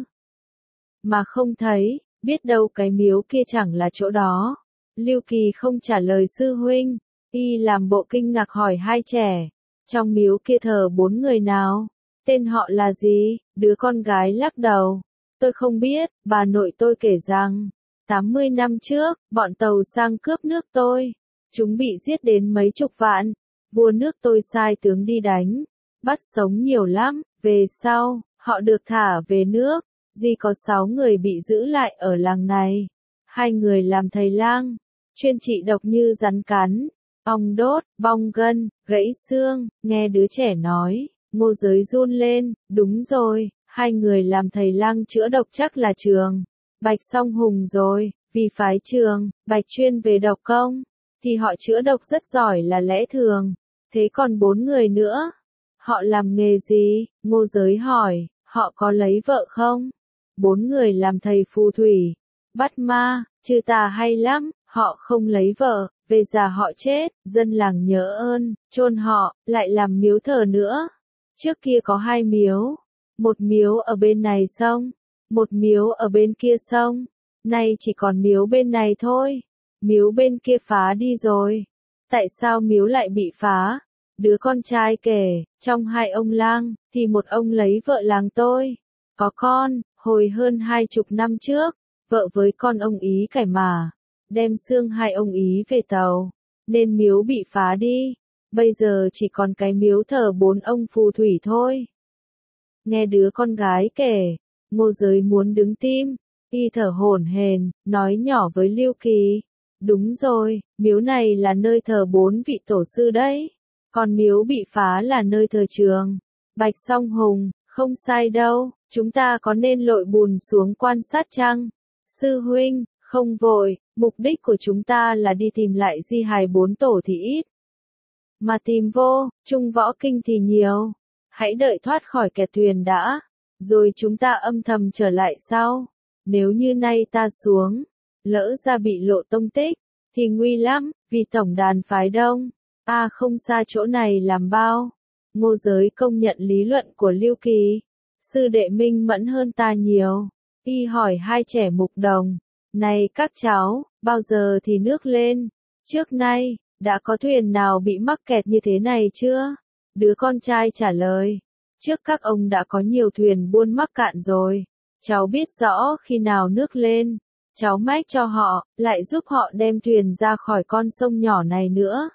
[SPEAKER 1] Mà không thấy, biết đâu cái miếu kia chẳng là chỗ đó. Lưu Kỳ không trả lời sư huynh, y làm bộ kinh ngạc hỏi hai trẻ. Trong miếu kia thờ bốn người nào? Tên họ là gì? Đứa con gái lắc đầu. Tôi không biết, bà nội tôi kể rằng, tám mươi năm trước, bọn tàu sang cướp nước tôi. Chúng bị giết đến mấy chục vạn. Vua nước tôi sai tướng đi đánh, bắt sống nhiều lắm. Về sau, họ được thả về nước. Duy có sáu người bị giữ lại ở làng này. Hai người làm thầy lang, chuyên trị độc như rắn cắn, ong đốt, bong gân, gãy xương. Nghe đứa trẻ nói, Ngô Giới run lên. Đúng rồi, hai người làm thầy lang chữa độc chắc là Trường Bạch Song Hùng rồi. Vì phái Trường Bạch chuyên về độc công, thì họ chữa độc rất giỏi là lẽ thường. Thế còn bốn người nữa, họ làm nghề gì? Ngô Giới hỏi. Họ có lấy vợ không? Bốn người làm thầy phù thủy, bắt ma, trừ tà hay lắm. Họ không lấy vợ, về già họ chết, dân làng nhớ ơn, chôn họ, lại làm miếu thờ nữa. Trước kia có hai miếu, một miếu ở bên này sông, một miếu ở bên kia sông. Nay chỉ còn miếu bên này thôi, miếu bên kia phá đi rồi. Tại sao miếu lại bị phá? Đứa con trai kể, trong hai ông lang, thì một ông lấy vợ làng tôi, có con, hồi hơn hai chục năm trước, vợ với con ông ý cải mà, đem xương hai ông ý về tàu, nên miếu bị phá đi. Bây giờ chỉ còn cái miếu thờ bốn ông phù thủy thôi. Nghe đứa con gái kể, Ngô Giới muốn đứng tim, y thở hổn hển, nói nhỏ với Lưu Kỳ. Đúng rồi, miếu này là nơi thờ bốn vị tổ sư đấy. Còn miếu bị phá là nơi thờ Trường Bạch Song Hùng. Không sai đâu, chúng ta có nên lội bùn xuống quan sát chăng? Sư huynh, không vội, mục đích của chúng ta là đi tìm lại di hài bốn tổ thì ít, mà tìm vô Trung Võ Kinh thì nhiều. Hãy đợi thoát khỏi kẹt thuyền đã, rồi chúng ta âm thầm trở lại sau. Nếu như nay ta xuống, lỡ ra bị lộ tông tích, thì nguy lắm, vì tổng đàn phái đông, A không xa chỗ này làm bao. Ngô Giới công nhận lý luận của Lưu Kỳ. Sư đệ minh mẫn hơn ta nhiều. Y hỏi hai trẻ mục đồng. Này các cháu, bao giờ thì nước lên? Trước nay, đã có thuyền nào bị mắc kẹt như thế này chưa? Đứa con trai trả lời. Trước các ông đã có nhiều thuyền buôn mắc cạn rồi. Cháu biết rõ khi nào nước lên. Cháu mách cho họ, lại giúp họ đem thuyền ra khỏi con sông nhỏ này nữa.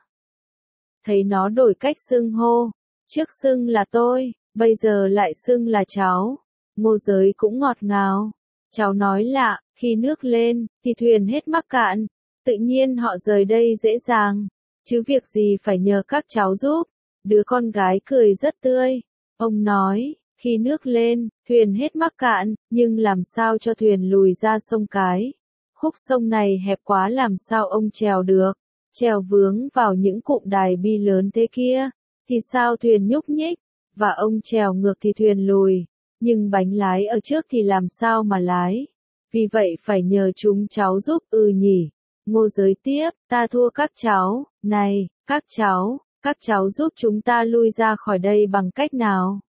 [SPEAKER 1] Thấy nó đổi cách xưng hô. Trước xưng là tôi, bây giờ lại xưng là cháu. Ngô Giới cũng ngọt ngào. Cháu nói lạ, khi nước lên, thì thuyền hết mắc cạn. Tự nhiên họ rời đây dễ dàng. Chứ việc gì phải nhờ các cháu giúp. Đứa con gái cười rất tươi. Ông nói, khi nước lên, thuyền hết mắc cạn, nhưng làm sao cho thuyền lùi ra sông Cái. Khúc sông này hẹp quá làm sao ông trèo được. Trèo vướng vào những cụm đài bi lớn thế kia. Thì sao thuyền nhúc nhích. Và ông trèo ngược thì thuyền lùi. Nhưng bánh lái ở trước thì làm sao mà lái. Vì vậy phải nhờ chúng cháu giúp ừ nhỉ. Ngô Giới tiếp, ta thua các cháu. Này, các cháu, các cháu giúp chúng ta lui ra khỏi đây bằng cách nào?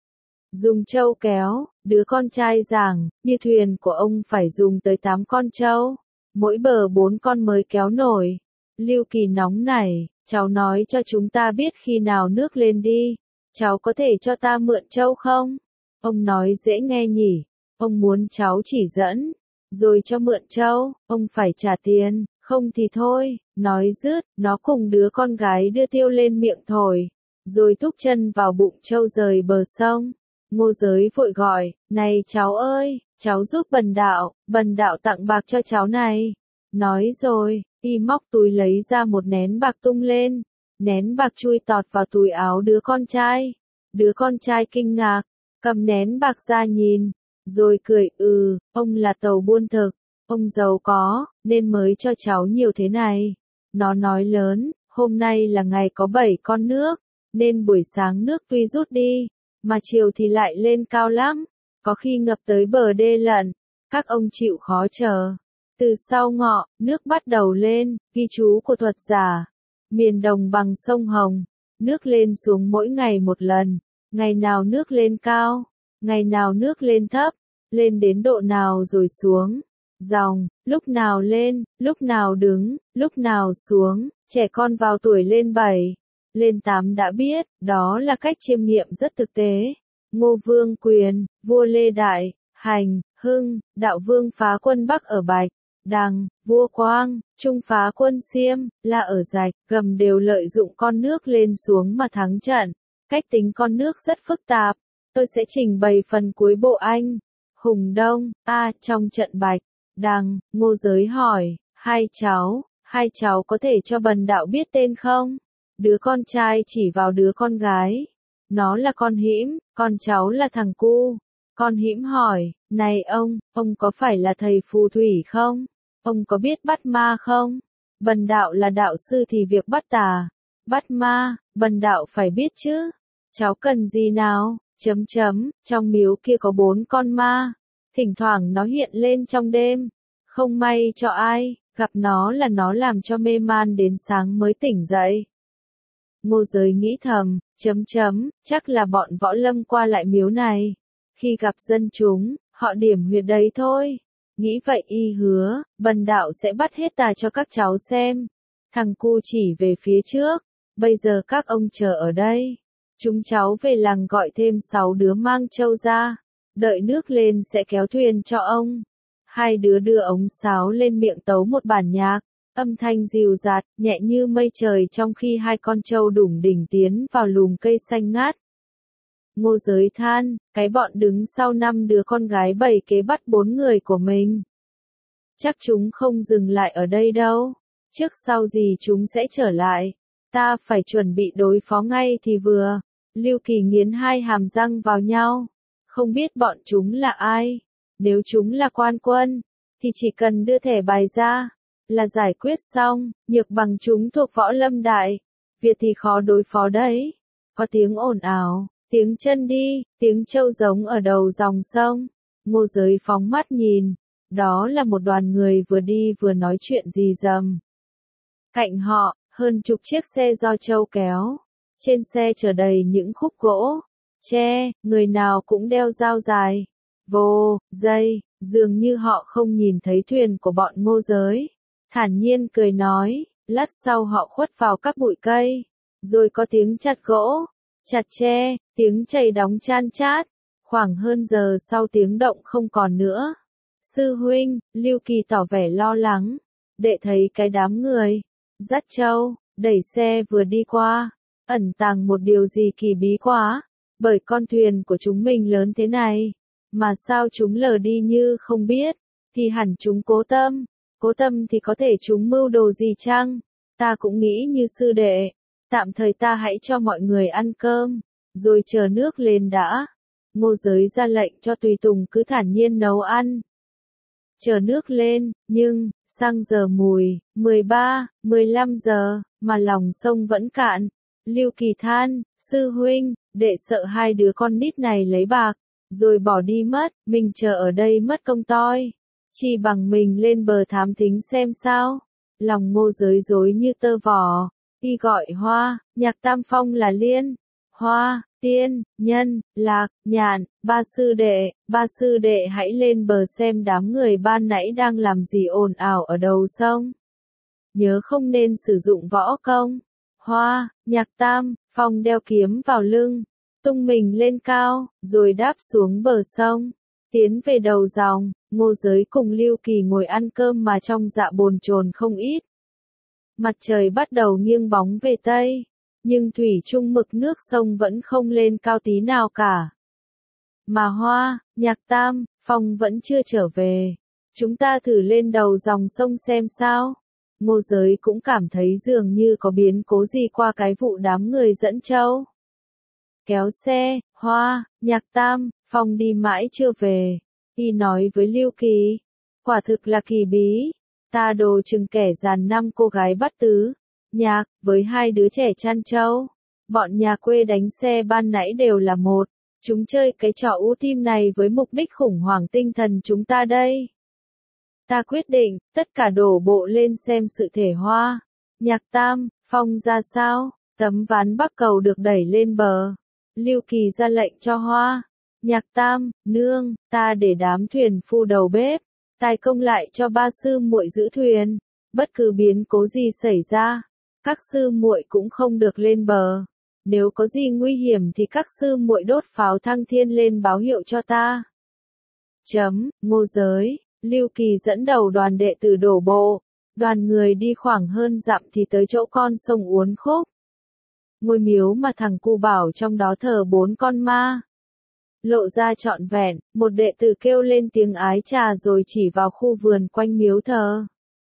[SPEAKER 1] Dùng trâu kéo, đứa con trai giảng, như thuyền của ông phải dùng tới tám con trâu. Mỗi bờ bốn con mới kéo nổi. Lưu Kỳ nóng nảy, cháu nói cho chúng ta biết khi nào nước lên đi. Cháu có thể cho ta mượn trâu không? Ông nói dễ nghe nhỉ. Ông muốn cháu chỉ dẫn. Rồi cho mượn trâu, ông phải trả tiền. Không thì thôi. Nói dứt, nó cùng đứa con gái đưa tiêu lên miệng thổi. Rồi thúc chân vào bụng trâu rời bờ sông. Ngô Giới vội gọi, này cháu ơi, cháu giúp bần đạo, bần đạo tặng bạc cho cháu này. Nói rồi, y móc túi lấy ra một nén bạc tung lên. Nén bạc chui tọt vào túi áo đứa con trai. Đứa con trai kinh ngạc, cầm nén bạc ra nhìn. Rồi cười ừ, ông là tàu buôn thực. Ông giàu có, nên mới cho cháu nhiều thế này. Nó nói lớn, hôm nay là ngày có bảy con nước. Nên buổi sáng nước tuy rút đi. Mà chiều thì lại lên cao lắm, có khi ngập tới bờ đê lận, các ông chịu khó chờ. Từ sau ngọ, nước bắt đầu lên, ghi chú của thuật giả. Miền đồng bằng sông Hồng, nước lên xuống mỗi ngày một lần, ngày nào nước lên cao, ngày nào nước lên thấp, lên đến độ nào rồi xuống. Dòng, lúc nào lên, lúc nào đứng, lúc nào xuống, trẻ con vào tuổi lên bảy. Lên tám đã biết, đó là cách chiêm nghiệm rất thực tế. Ngô Vương Quyền, vua Lê Đại, Hành, Hưng, đạo vương phá quân Bắc ở Bạch, Đằng, vua Quang, Trung phá quân Xiêm, là ở Rạch, Gầm đều lợi dụng con nước lên xuống mà thắng trận. Cách tính con nước rất phức tạp. Tôi sẽ trình bày phần cuối bộ Anh. Hùng Đông, A, trong trận Bạch, Đằng, Ngô Giới hỏi, hai cháu, hai cháu có thể cho bần đạo biết tên không? Đứa con trai chỉ vào đứa con gái. Nó là con Hĩm, con cháu là thằng Cu. Con Hĩm hỏi, này ông, ông có phải là thầy phù thủy không? Ông có biết bắt ma không? Bần đạo là đạo sư thì việc bắt tà, bắt ma, bần đạo phải biết chứ. Cháu cần gì nào? Chấm chấm, trong miếu kia có bốn con ma. Thỉnh thoảng nó hiện lên trong đêm. Không may cho ai, gặp nó là nó làm cho mê man đến sáng mới tỉnh dậy. Ngô Giới nghĩ thầm, chấm chấm, chắc là bọn võ lâm qua lại miếu này. Khi gặp dân chúng, họ điểm huyệt đấy thôi. Nghĩ vậy y hứa, bần đạo sẽ bắt hết tà cho các cháu xem. Thằng Cu chỉ về phía trước, bây giờ các ông chờ ở đây. Chúng cháu về làng gọi thêm sáu đứa mang trâu ra. Đợi nước lên sẽ kéo thuyền cho ông. Hai đứa đưa ống sáo lên miệng tấu một bản nhạc. Âm thanh dịu dạt, nhẹ như mây trời trong khi hai con trâu đủng đỉnh tiến vào lùm cây xanh ngát. Ngô Giới than, cái bọn đứng sau năm đứa con gái bảy kế bắt bốn người của mình. Chắc chúng không dừng lại ở đây đâu. Trước sau gì chúng sẽ trở lại. Ta phải chuẩn bị đối phó ngay thì vừa. Lưu Kỳ nghiến hai hàm răng vào nhau. Không biết bọn chúng là ai. Nếu chúng là quan quân, thì chỉ cần đưa thẻ bài ra là giải quyết xong. Nhược bằng chúng thuộc võ lâm đại Việt thì khó đối phó đấy. Có tiếng ồn ào, tiếng chân đi, tiếng trâu giống ở đầu dòng sông. Ngô Giới phóng mắt nhìn. Đó là một đoàn người vừa đi vừa nói chuyện rì rầm. Cạnh họ, hơn chục chiếc xe do Châu kéo. Trên xe chở đầy những khúc gỗ, tre, người nào cũng đeo dao dài, vồ, dây, dường như họ không nhìn thấy thuyền của bọn Ngô Giới. Thản nhiên cười nói, lát sau họ khuất vào các bụi cây, rồi có tiếng chặt gỗ, chặt tre, tiếng chày đóng chan chát, khoảng hơn giờ sau tiếng động không còn nữa. Sư huynh, Lưu Kỳ tỏ vẻ lo lắng, đệ thấy cái đám người, dắt Châu, đẩy xe vừa đi qua, ẩn tàng một điều gì kỳ bí quá, bởi con thuyền của chúng mình lớn thế này, mà sao chúng lờ đi như không biết, thì hẳn chúng cố tâm, cố tâm thì có thể chúng mưu đồ gì chăng? Ta cũng nghĩ như sư đệ, tạm thời ta hãy cho mọi người ăn cơm, rồi chờ nước lên đã. Ngô Giới ra lệnh cho tùy tùng cứ thản nhiên nấu ăn. Chờ nước lên, nhưng, sang giờ mùi, mười ba, mười lăm giờ, mà lòng sông vẫn cạn. Lưu Kỳ than, sư huynh, đệ sợ hai đứa con nít này lấy bạc, rồi bỏ đi mất, mình chờ ở đây mất công toi. Chỉ bằng mình lên bờ thám thính xem sao. Lòng Ngô Giới rối như tơ vò, y gọi Hoa, Nhạc Tam Phong là Liên, Hoa, Tiên, Nhân, Lạc, Nhạn, ba sư đệ, ba sư đệ hãy lên bờ xem đám người ban nãy đang làm gì ồn ào ở đầu sông. Nhớ không nên sử dụng võ công. Hoa, Nhạc Tam, Phong đeo kiếm vào lưng, tung mình lên cao, rồi đáp xuống bờ sông. Tiến về đầu dòng, Ngô Giới cùng Lưu Kỳ ngồi ăn cơm mà trong dạ bồn chồn không ít. Mặt trời bắt đầu nghiêng bóng về Tây, nhưng thủy chung mực nước sông vẫn không lên cao tí nào cả. Mà Hoa, Nhạc Tam, Phong vẫn chưa trở về. Chúng ta thử lên đầu dòng sông xem sao. Ngô Giới cũng cảm thấy dường như có biến cố gì qua cái vụ đám người dẫn Châu kéo xe. Hoa, Nhạc Tam, Phong đi mãi chưa về. Y nói với Lưu Kỳ, quả thực là kỳ bí. Ta đồ chừng kẻ giàn năm cô gái bắt tứ, nhạc, với hai đứa trẻ chăn trâu. Bọn nhà quê đánh xe ban nãy đều là một. Chúng chơi cái trò u tim này với mục đích khủng hoảng tinh thần chúng ta đây. Ta quyết định, tất cả đổ bộ lên xem sự thể. Hoa, Nhạc Tam, Phong ra sao. Tấm ván bắc cầu được đẩy lên bờ. Lưu Kỳ ra lệnh cho Hoa, Nhạc Tam, nương, ta để đám thuyền phu đầu bếp, tài công lại cho ba sư muội giữ thuyền. Bất cứ biến cố gì xảy ra, các sư muội cũng không được lên bờ. Nếu có gì nguy hiểm thì các sư muội đốt pháo thăng thiên lên báo hiệu cho ta. Chấm, Ngô Giới, Lưu Kỳ dẫn đầu đoàn đệ tử đổ bộ. Đoàn người đi khoảng hơn dặm thì tới chỗ con sông Uốn Khúc. Ngôi miếu mà thằng cu bảo trong đó thờ bốn con ma. Lộ ra trọn vẹn, một đệ tử kêu lên tiếng ái trà rồi chỉ vào khu vườn quanh miếu thờ.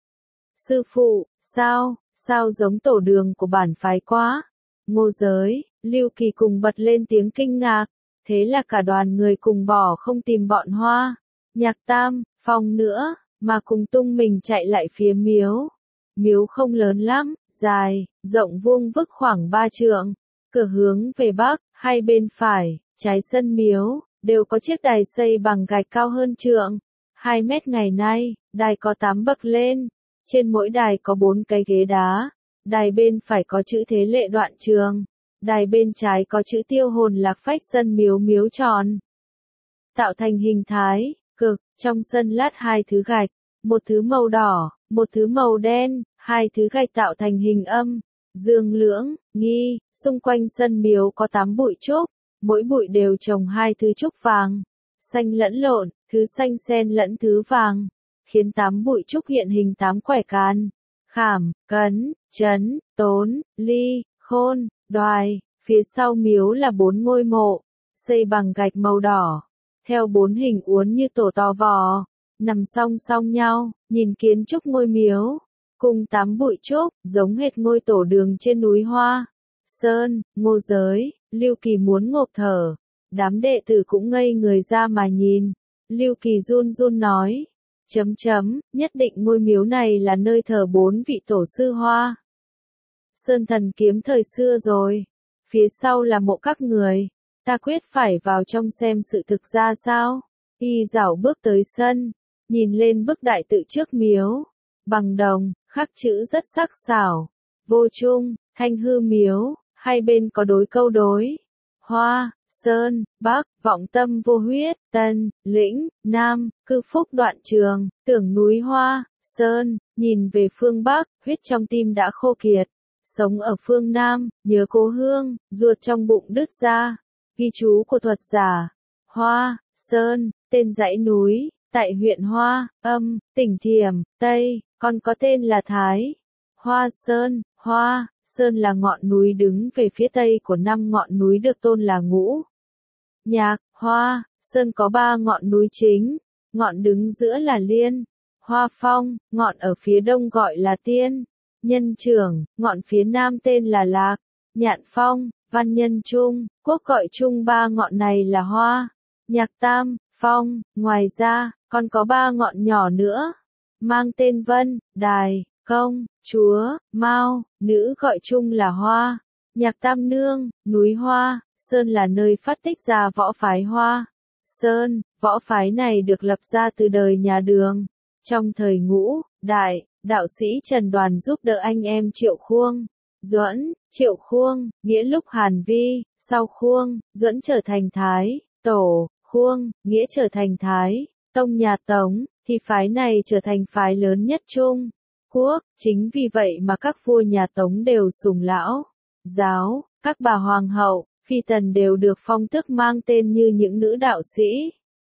[SPEAKER 1] Sư phụ, sao, sao giống tổ đường của bản phái quá. Ngô Giới, Lưu Kỳ cùng bật lên tiếng kinh ngạc. Thế là cả đoàn người cùng bỏ không tìm bọn Hoa, Nhạc Tam, Phong nữa, mà cùng tung mình chạy lại phía miếu. Miếu không lớn lắm, dài, rộng vuông vức khoảng ba trượng. Cửa hướng về bắc, hai bên phải, trái sân miếu, đều có chiếc đài xây bằng gạch cao hơn trượng. Hai mét ngày nay, đài có tám bậc lên. Trên mỗi đài có bốn cái ghế đá. Đài bên phải có chữ Thế Lệ Đoạn Trường. Đài bên trái có chữ Tiêu Hồn Lạc Phách. Sân miếu miếu tròn, tạo thành hình thái cực. Trong sân lát hai thứ gạch, một thứ màu đỏ, một thứ màu đen. Hai thứ gạch tạo thành hình âm, dương lưỡng, nghi. Xung quanh sân miếu có tám bụi trúc, mỗi bụi đều trồng hai thứ trúc vàng, xanh lẫn lộn, thứ xanh xen lẫn thứ vàng, khiến tám bụi trúc hiện hình tám quẻ can, khảm, cấn, chấn, tốn, ly, khôn, đoài. Phía sau miếu là bốn ngôi mộ, xây bằng gạch màu đỏ, theo bốn hình uốn như tổ to vò, nằm song song nhau. Nhìn kiến trúc ngôi miếu cùng tám bụi trúc, giống hệt ngôi tổ đường trên núi Hoa Sơn. Ngô Giới, Lưu Kỳ muốn ngộp thở. Đám đệ tử cũng ngây người ra mà nhìn. Lưu Kỳ run run nói, chấm chấm, nhất định ngôi miếu này là nơi thờ bốn vị tổ sư Hoa Sơn thần kiếm thời xưa rồi. Phía sau là mộ các người. Ta quyết phải vào trong xem sự thực ra sao. Y dảo bước tới sân, nhìn lên bức đại tự trước miếu, bằng đồng, khắc chữ rất sắc sảo. vô trung, thanh hư miếu, hai bên có đối câu đối. Hoa, Sơn, Bắc, vọng tâm vô huyết, Tân, Lĩnh, Nam, cư phúc đoạn trường, tưởng núi Hoa, Sơn, nhìn về phương Bắc, huyết trong tim đã khô kiệt. Sống ở phương Nam, nhớ cố hương, ruột trong bụng đứt ra. Ghi chú của thuật giả. Hoa, Sơn, tên dãy núi, tại huyện Hoa, Âm, tỉnh Thiểm, Tây, còn có tên là Thái. Hoa Sơn, Hoa, Sơn là ngọn núi đứng về phía tây của năm ngọn núi được tôn là Ngũ Nhạc. Hoa, Sơn có ba ngọn núi chính, ngọn đứng giữa là Liên, Hoa Phong, ngọn ở phía đông gọi là Tiên, Nhân Trưởng, ngọn phía nam tên là Lạc, Nhạn Phong, Văn Nhân Trung, quốc gọi chung ba ngọn này là Hoa, Nhạc Tam, Phong. Ngoài ra, còn có ba ngọn nhỏ nữa, mang tên Vân, Đài, Công, Chúa, Mao, nữ gọi chung là Hoa, Nhạc Tam Nương. Núi Hoa, Sơn là nơi phát tích ra võ phái Hoa Sơn. Võ phái này được lập ra từ đời nhà Đường. Trong thời Ngũ Đại, đạo sĩ Trần Đoàn giúp đỡ anh em Triệu Khuông, Duẫn. Triệu Khuông, nghĩa lúc Hàn Vi, sau Khuông, Duẫn trở thành Thái Tổ, Khuông, nghĩa trở thành Thái Tông nhà Tống, thì phái này trở thành phái lớn nhất Trung Quốc. Chính vì vậy mà các vua nhà Tống đều sùng lão giáo, các bà hoàng hậu, phi tần đều được phong tước mang tên như những nữ đạo sĩ.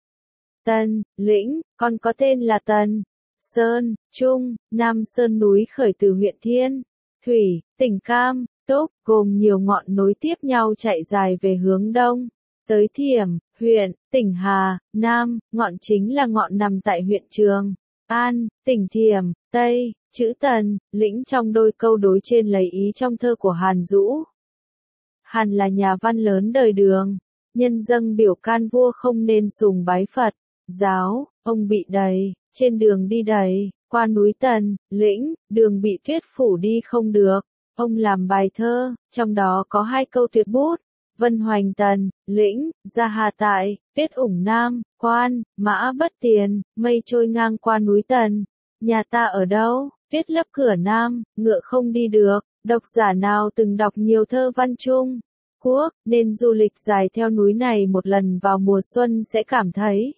[SPEAKER 1] Tân, Lĩnh, còn có tên là Tần, Sơn, Trung, Nam Sơn núi khởi từ huyện Thiên, Thủy, tỉnh Cam, Túc, gồm nhiều ngọn nối tiếp nhau chạy dài về hướng đông, tới Thiểm, huyện, tỉnh Hà, Nam, ngọn chính là ngọn nằm tại huyện Trường An, tỉnh Thiểm, Tây, chữ Tần, Lĩnh trong đôi câu đối trên lấy ý trong thơ của Hàn Dũ. Hàn là nhà văn lớn đời Đường, nhân dâng biểu can vua không nên sùng bái Phật giáo, ông bị đày, trên đường đi đày, qua núi Tần, Lĩnh, đường bị tuyết phủ đi không được, ông làm bài thơ, trong đó có hai câu tuyệt bút, Vân hoành Tần, Lĩnh, ra Hà tại, tuyết ủng Nam, quan, mã bất tiền, mây trôi ngang qua núi Tần, nhà ta ở đâu, tuyết lấp cửa Nam, ngựa không đi được. Độc giả nào từng đọc nhiều thơ văn Trung Quốc, nên du lịch dài theo núi này một lần vào mùa xuân sẽ cảm thấy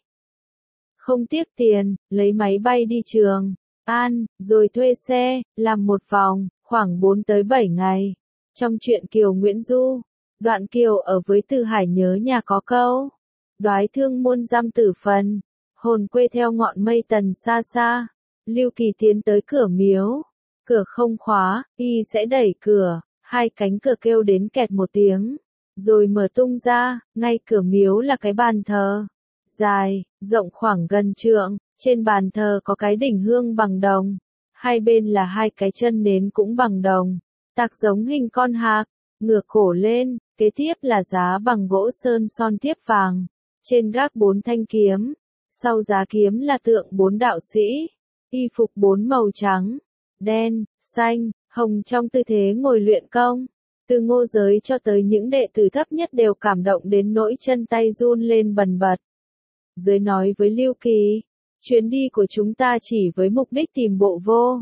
[SPEAKER 1] không tiếc tiền, lấy máy bay đi Trường An, rồi thuê xe, làm một vòng, khoảng bốn tới bảy ngày. Trong truyện Kiều Nguyễn Du, đoạn Kiều ở với Từ Hải nhớ nhà có câu, đoái thương muôn dăm tử phần, hồn quê theo ngọn mây Tần xa xa. Lưu Kỳ tiến tới cửa miếu, cửa không khóa, y sẽ đẩy cửa, hai cánh cửa kêu đến kẹt một tiếng, rồi mở tung ra, ngay cửa miếu là cái bàn thờ, dài, rộng khoảng gần trượng, trên bàn thờ có cái đỉnh hương bằng đồng, hai bên là hai cái chân nến cũng bằng đồng, tạc giống hình con hạc, ngửa cổ lên, kế tiếp là giá bằng gỗ sơn son thiếp vàng, trên gác bốn thanh kiếm, sau giá kiếm là tượng bốn đạo sĩ, y phục bốn màu trắng, đen, xanh, hồng trong tư thế ngồi luyện công. Từ Ngô Giới cho tới những đệ tử thấp nhất đều cảm động đến nỗi chân tay run lên bần bật. Giới nói với Lưu Kỳ, chuyến đi của chúng ta chỉ với mục đích tìm bộ vô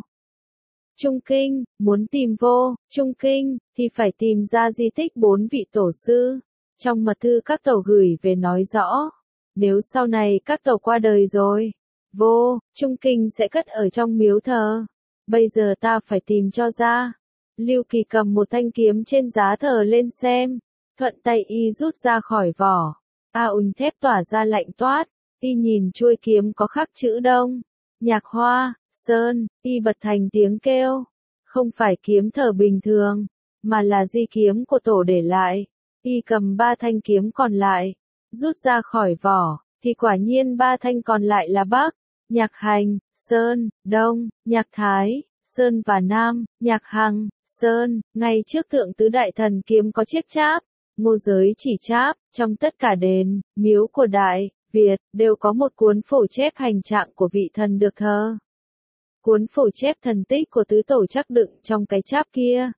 [SPEAKER 1] Trung Kinh, muốn tìm vô Trung Kinh, thì phải tìm ra di tích bốn vị tổ sư. Trong mật thư các tổ gửi về nói rõ, nếu sau này các tổ qua đời rồi, vô Trung Kinh sẽ cất ở trong miếu thờ. Bây giờ ta phải tìm cho ra. Lưu Kỳ cầm một thanh kiếm trên giá thờ lên xem, thuận tay y rút ra khỏi vỏ. A ùn thép tỏa ra lạnh toát, y nhìn chuôi kiếm có khắc chữ Đông, Nhạc Hoa, Sơn, y bật thành tiếng kêu. Không phải kiếm thờ bình thường, mà là di kiếm của tổ để lại. Y cầm ba thanh kiếm còn lại, rút ra khỏi vỏ, thì quả nhiên ba thanh còn lại là Bắc, Nhạc Hành, Sơn, Đông, Nhạc Thái, Sơn và Nam, Nhạc Hằng, Sơn. Ngay trước tượng tứ đại thần kiếm có chiếc cháp, Ngô Giới chỉ cháp, trong tất cả đền, miếu của Đại Việt, đều có một cuốn phổ chép hành trạng của vị thần được thờ. Cuốn phổ chép thần tích của tứ tổ chắc đựng trong cái cháp kia.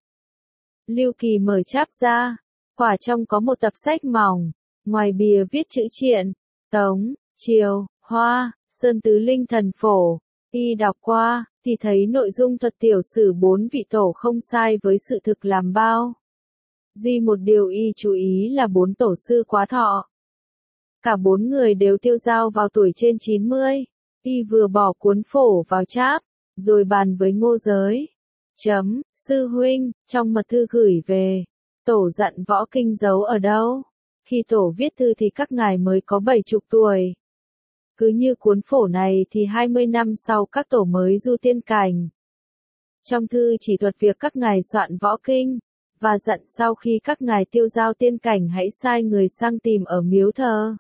[SPEAKER 1] Lưu Kỳ mở cháp ra, quả trong có một tập sách mỏng, ngoài bìa viết chữ Triện, Tống, Triều, Hoa, Sơn tứ linh thần phổ, Y đọc qua, thì thấy nội dung thuật tiểu sử bốn vị tổ không sai với sự thực làm bao. Duy một điều y chú ý là bốn tổ sư quá thọ. Cả bốn người đều tiêu dao vào tuổi trên chín mươi. Y vừa bỏ cuốn phổ vào cháp, rồi bàn với Ngô Giới. Chấm, sư huynh, trong mật thư gửi về, tổ dặn võ kinh giấu ở đâu? Khi tổ viết thư thì các ngài mới có bảy chục tuổi. Cứ như cuốn phổ này thì hai mươi năm sau các tổ mới du tiên cảnh. Trong thư chỉ thuật việc các ngài soạn võ kinh, và dặn sau khi các ngài tiêu giao tiên cảnh hãy sai người sang tìm ở miếu thờ.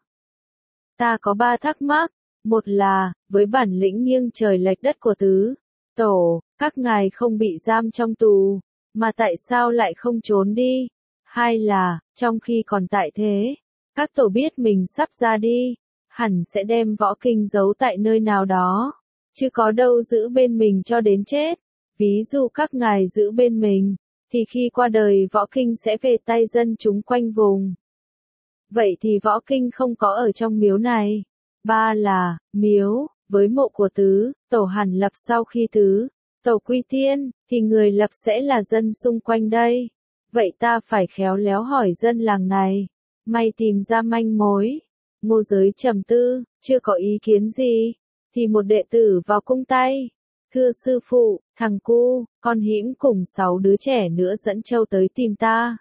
[SPEAKER 1] Ta có ba thắc mắc. Một là, với bản lĩnh nghiêng trời lệch đất của tứ tổ, các ngài không bị giam trong tù, mà tại sao lại không trốn đi? Hai là, trong khi còn tại thế, các tổ biết mình sắp ra đi, hẳn sẽ đem võ kinh giấu tại nơi nào đó, chứ có đâu giữ bên mình cho đến chết. Ví dụ các ngài giữ bên mình, thì khi qua đời võ kinh sẽ về tay dân chúng quanh vùng. Vậy thì võ kinh không có ở trong miếu này. Ba là, miếu, với mộ của tứ tổ hẳn lập sau khi tứ tổ quy tiên, thì người lập sẽ là dân xung quanh đây. Vậy ta phải khéo léo hỏi dân làng này, may tìm ra manh mối. Ngô Giới trầm tư, chưa có ý kiến gì, thì một đệ tử vào cung tay. Thưa sư phụ, thằng cu, con Hĩm cùng sáu đứa trẻ nữa dẫn Châu tới tìm ta.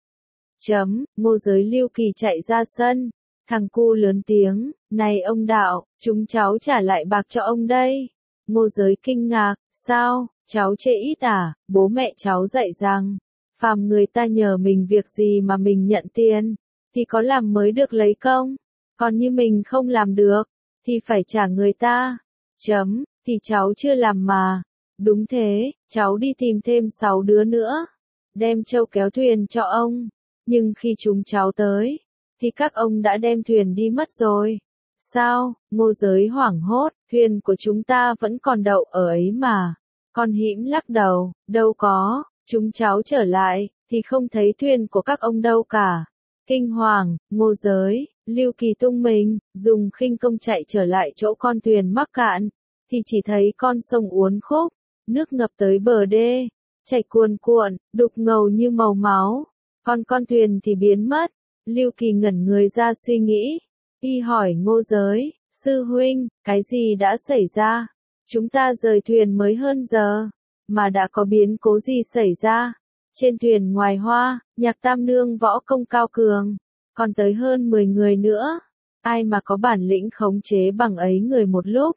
[SPEAKER 1] Chấm, Ngô Giới Lưu Kỳ chạy ra sân. Thằng cu lớn tiếng, này ông đạo, chúng cháu trả lại bạc cho ông đây. Ngô Giới kinh ngạc, sao, cháu chê ít à? Bố mẹ cháu dạy rằng, phàm người ta nhờ mình việc gì mà mình nhận tiền, thì có làm mới được lấy công. Còn như mình không làm được, thì phải trả người ta. Chấm, thì cháu chưa làm mà. Đúng thế, cháu đi tìm thêm sáu đứa nữa, đem trâu kéo thuyền cho ông. Nhưng khi chúng cháu tới, thì các ông đã đem thuyền đi mất rồi. Sao? Ngô Giới hoảng hốt, thuyền của chúng ta vẫn còn đậu ở ấy mà. Con Hĩm lắc đầu, đâu có, chúng cháu trở lại, thì không thấy thuyền của các ông đâu cả. Kinh hoàng, Ngô Giới, Lưu Kỳ tung mình, dùng khinh công chạy trở lại chỗ con thuyền mắc cạn, thì chỉ thấy con sông uốn khúc, nước ngập tới bờ đê, chảy cuồn cuộn, đục ngầu như màu máu. Còn con thuyền thì biến mất. Lưu Kỳ ngẩn người ra suy nghĩ. Y hỏi Ngô Giới, sư huynh, cái gì đã xảy ra? Chúng ta rời thuyền mới hơn giờ, mà đã có biến cố gì xảy ra? Trên thuyền ngoài Hoa, Nhạc Tam Nương võ công cao cường, còn tới hơn mười người nữa. Ai mà có bản lĩnh khống chế bằng ấy người một lúc?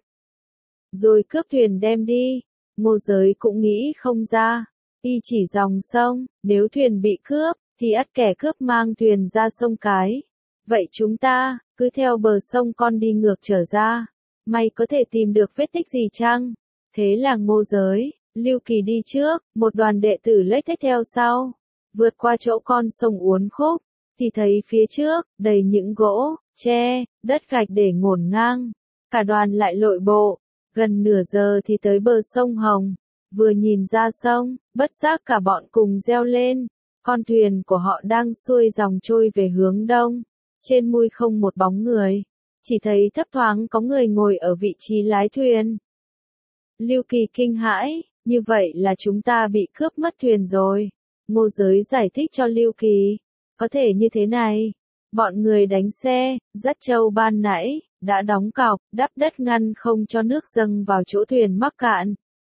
[SPEAKER 1] Rồi cướp thuyền đem đi. Ngô Giới cũng nghĩ không ra. Y chỉ dòng sông, nếu thuyền bị cướp, thì ắt kẻ cướp mang thuyền ra sông cái. Vậy chúng ta, cứ theo bờ sông con đi ngược trở ra. Mày có thể tìm được vết tích gì chăng? Thế là Ngô Giới, Lưu Kỳ đi trước, một đoàn đệ tử lếch thếch theo sau. Vượt qua chỗ con sông uốn khúc, thì thấy phía trước, đầy những gỗ, tre, đất gạch để ngổn ngang. Cả đoàn lại lội bộ, gần nửa giờ thì tới bờ sông Hồng. Vừa nhìn ra sông, bất giác cả bọn cùng reo lên. Con thuyền của họ đang xuôi dòng trôi về hướng đông. Trên mui không một bóng người. Chỉ thấy thấp thoáng có người ngồi ở vị trí lái thuyền. Lưu Kỳ kinh hãi, như vậy là chúng ta bị cướp mất thuyền rồi. Ngô Giới giải thích cho Lưu Kỳ. Có thể như thế này. Bọn người đánh xe, dắt trâu ban nãy, đã đóng cọc, đắp đất ngăn không cho nước dâng vào chỗ thuyền mắc cạn.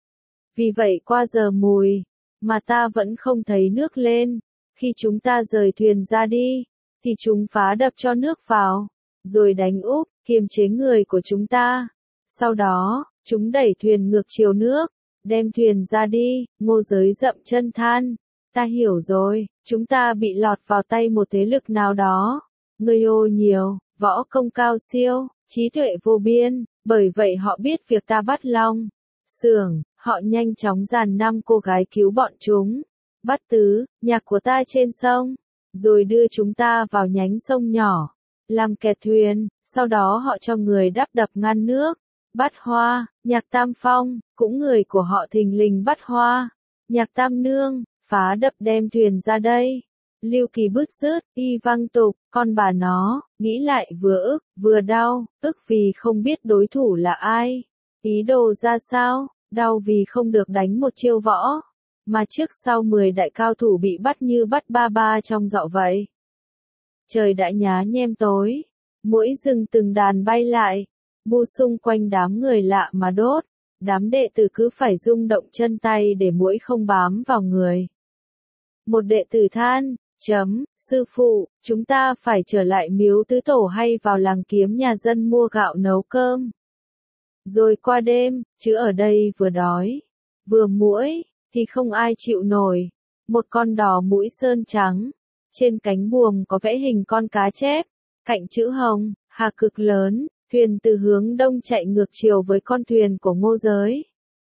[SPEAKER 1] Vì vậy qua giờ mùi, mà ta vẫn không thấy nước lên. Khi chúng ta rời thuyền ra đi, thì chúng phá đập cho nước vào, rồi đánh úp, kiềm chế người của chúng ta. Sau đó, chúng đẩy thuyền ngược chiều nước, đem thuyền ra đi. Ngô Giới dậm chân than. Ta hiểu rồi, chúng ta bị lọt vào tay một thế lực nào đó. Người ô nhiều, võ công cao siêu, trí tuệ vô biên, bởi vậy họ biết việc ta bắt Long Xưởng, họ nhanh chóng dàn năm cô gái cứu bọn chúng. Bắt Tứ, Nhạc của ta trên sông, rồi đưa chúng ta vào nhánh sông nhỏ, làm kẹt thuyền, sau đó họ cho người đắp đập ngăn nước. Bắt Hoa, Nhạc Tam Phong, cũng người của họ thình lình bắt Hoa, Nhạc Tam Nương, phá đập đem thuyền ra đây. Lưu Kỳ bứt rứt, y văng tục, con bà nó, nghĩ lại vừa ức, vừa đau, ức vì không biết đối thủ là ai. Ý đồ ra sao? Đau vì không được đánh một chiêu võ, mà trước sau mười đại cao thủ bị bắt như bắt ba ba trong dọ vậy. Trời đã nhá nhem tối, muỗi rừng từng đàn bay lại, bu xung quanh đám người lạ mà đốt, đám đệ tử cứ phải rung động chân tay để muỗi không bám vào người. Một đệ tử than, chấm, sư phụ, chúng ta phải trở lại miếu tứ tổ hay vào làng kiếm nhà dân mua gạo nấu cơm. Rồi qua đêm, chứ ở đây vừa đói, vừa muỗi, thì không ai chịu nổi. Một con đò mũi sơn trắng, trên cánh buồm có vẽ hình con cá chép, cạnh chữ hồng, hà cực lớn, thuyền từ hướng đông chạy ngược chiều với con thuyền của Ngô Giới.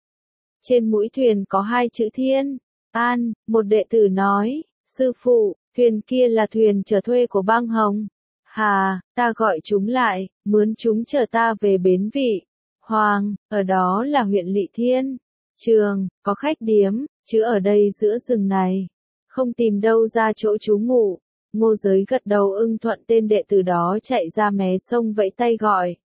[SPEAKER 1] Trên mũi thuyền có hai chữ Thiên, An, một đệ tử nói, sư phụ, thuyền kia là thuyền chở thuê của bang Hồng. Hà, ta gọi chúng lại, mướn chúng chở ta về bến Vị Hoàng, ở đó là huyện Lỵ Thiên. Trường, có khách điếm, chứ ở đây giữa rừng này, không tìm đâu ra chỗ trú ngụ. Ngô Giới gật đầu ưng thuận, tên đệ tử đó chạy ra mé sông vẫy tay gọi.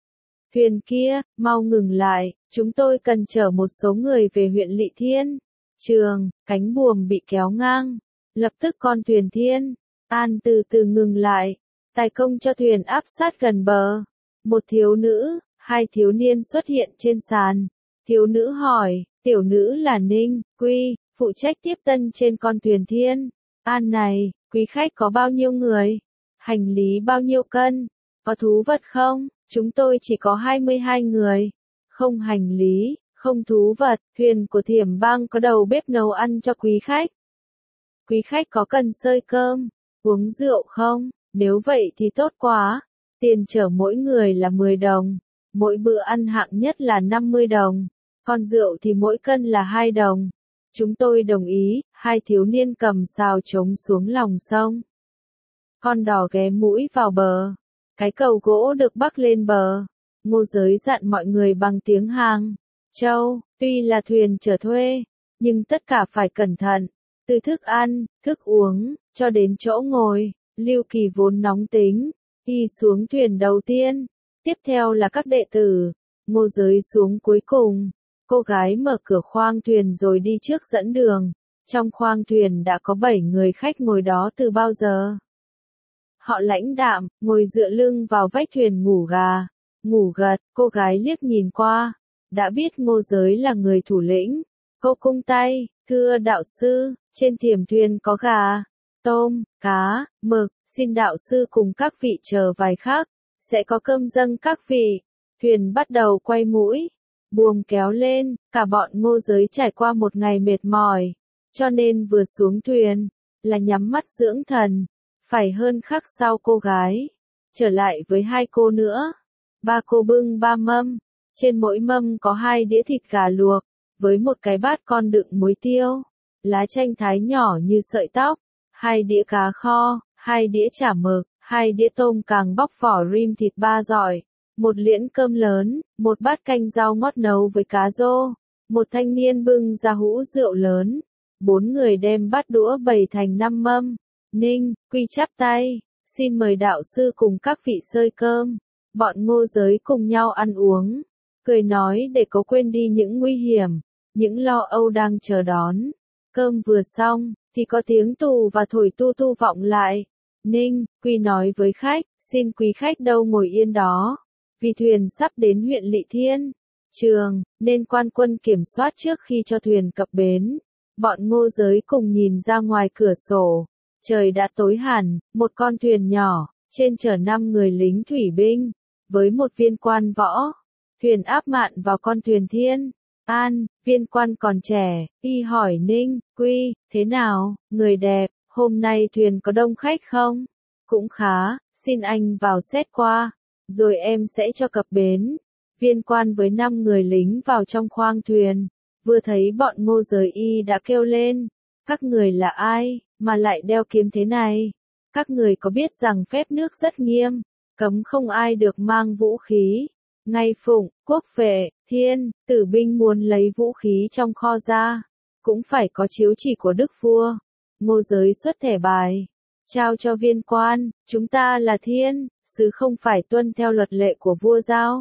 [SPEAKER 1] Thuyền kia, mau ngừng lại, chúng tôi cần chở một số người về huyện Lỵ Thiên. Trường, cánh buồm bị kéo ngang. Lập tức con thuyền Thiên, An từ từ ngừng lại. Tài công cho thuyền áp sát gần bờ. Một thiếu nữ, hai thiếu niên xuất hiện trên sàn. Thiếu nữ hỏi, tiểu nữ là Ninh, Quy, phụ trách tiếp tân trên con thuyền Thiên. An này, quý khách có bao nhiêu người? Hành lý bao nhiêu cân? Có thú vật không? Chúng tôi chỉ có hai mươi hai người. Không hành lý, không thú vật, thuyền của Thiểm Bang có đầu bếp nấu ăn cho quý khách. Quý khách có cần xơi cơm, uống rượu không? Nếu vậy thì tốt quá. Tiền chở mỗi người là mười đồng. Mỗi bữa ăn hạng nhất là năm mươi đồng. Còn rượu thì mỗi cân là hai đồng. Chúng tôi đồng ý, hai thiếu niên cầm sào trống xuống lòng sông. Con đò ghé mũi vào bờ. Cái cầu gỗ được bắc lên bờ. Ngô Giới dặn mọi người bằng tiếng Hàng Châu, tuy là thuyền chở thuê, nhưng tất cả phải cẩn thận. Từ thức ăn, thức uống, cho đến chỗ ngồi. Lưu Kỳ vốn nóng tính, y xuống thuyền đầu tiên. Tiếp theo là các đệ tử. Ngô Giới xuống cuối cùng. Cô gái mở cửa khoang thuyền rồi đi trước dẫn đường. Trong khoang thuyền đã có bảy người khách ngồi đó từ bao giờ. Họ lãnh đạm, ngồi dựa lưng vào vách thuyền ngủ gà, ngủ gật. Cô gái liếc nhìn qua, đã biết Ngô Giới là người thủ lĩnh. Cô cung tay, thưa đạo sư, trên thiểm thuyền có gà, tôm, cá, mực, xin đạo sư cùng các vị chờ vài khắc, sẽ có cơm dâng các vị. Thuyền bắt đầu quay mũi, buồm kéo lên, cả bọn Ngô Giới trải qua một ngày mệt mỏi, cho nên vừa xuống thuyền, là nhắm mắt dưỡng thần. Phải hơn khắc sau cô gái, trở lại với hai cô nữa. Ba cô bưng ba mâm, trên mỗi mâm có hai đĩa thịt gà luộc, với một cái bát con đựng muối tiêu, lá chanh thái nhỏ như sợi tóc, hai đĩa cá kho, hai đĩa chả mực, hai đĩa tôm càng bóc vỏ rim thịt ba giỏi, một liễn cơm lớn, một bát canh rau ngót nấu với cá rô, một thanh niên bưng ra hũ rượu lớn, bốn người đem bát đũa bày thành năm mâm. Ninh, Quy chắp tay, xin mời đạo sư cùng các vị xơi cơm. Bọn Ngô Giới cùng nhau ăn uống, cười nói để cố quên đi những nguy hiểm, những lo âu đang chờ đón. Cơm vừa xong, thì có tiếng tù và thổi tu tu vọng lại. Ninh, Quy nói với khách, xin quý khách đâu ngồi yên đó, vì thuyền sắp đến huyện Lỵ Thiên. Trường, nên quan quân kiểm soát trước khi cho thuyền cập bến. Bọn Ngô Giới cùng nhìn ra ngoài cửa sổ. Trời đã tối hẳn, một con thuyền nhỏ, trên chở năm người lính thủy binh, với một viên quan võ. Thuyền áp mạn vào con thuyền Thiên, An, viên quan còn trẻ, y hỏi Ninh, Quy, thế nào, người đẹp, hôm nay thuyền có đông khách không? Cũng khá, xin anh vào xét qua, rồi em sẽ cho cập bến. Viên quan với năm người lính vào trong khoang thuyền, vừa thấy bọn Ngô Giới y đã kêu lên, các người là ai, mà lại đeo kiếm thế này? Các người có biết rằng phép nước rất nghiêm, cấm không ai được mang vũ khí. Ngay Phụng, Quốc Vệ, Thiên, Tử binh muốn lấy vũ khí trong kho ra, cũng phải có chiếu chỉ của đức vua. Ngô Giới xuất thẻ bài, trao cho viên quan, chúng ta là thiên, sứ không phải tuân theo luật lệ của vua giao.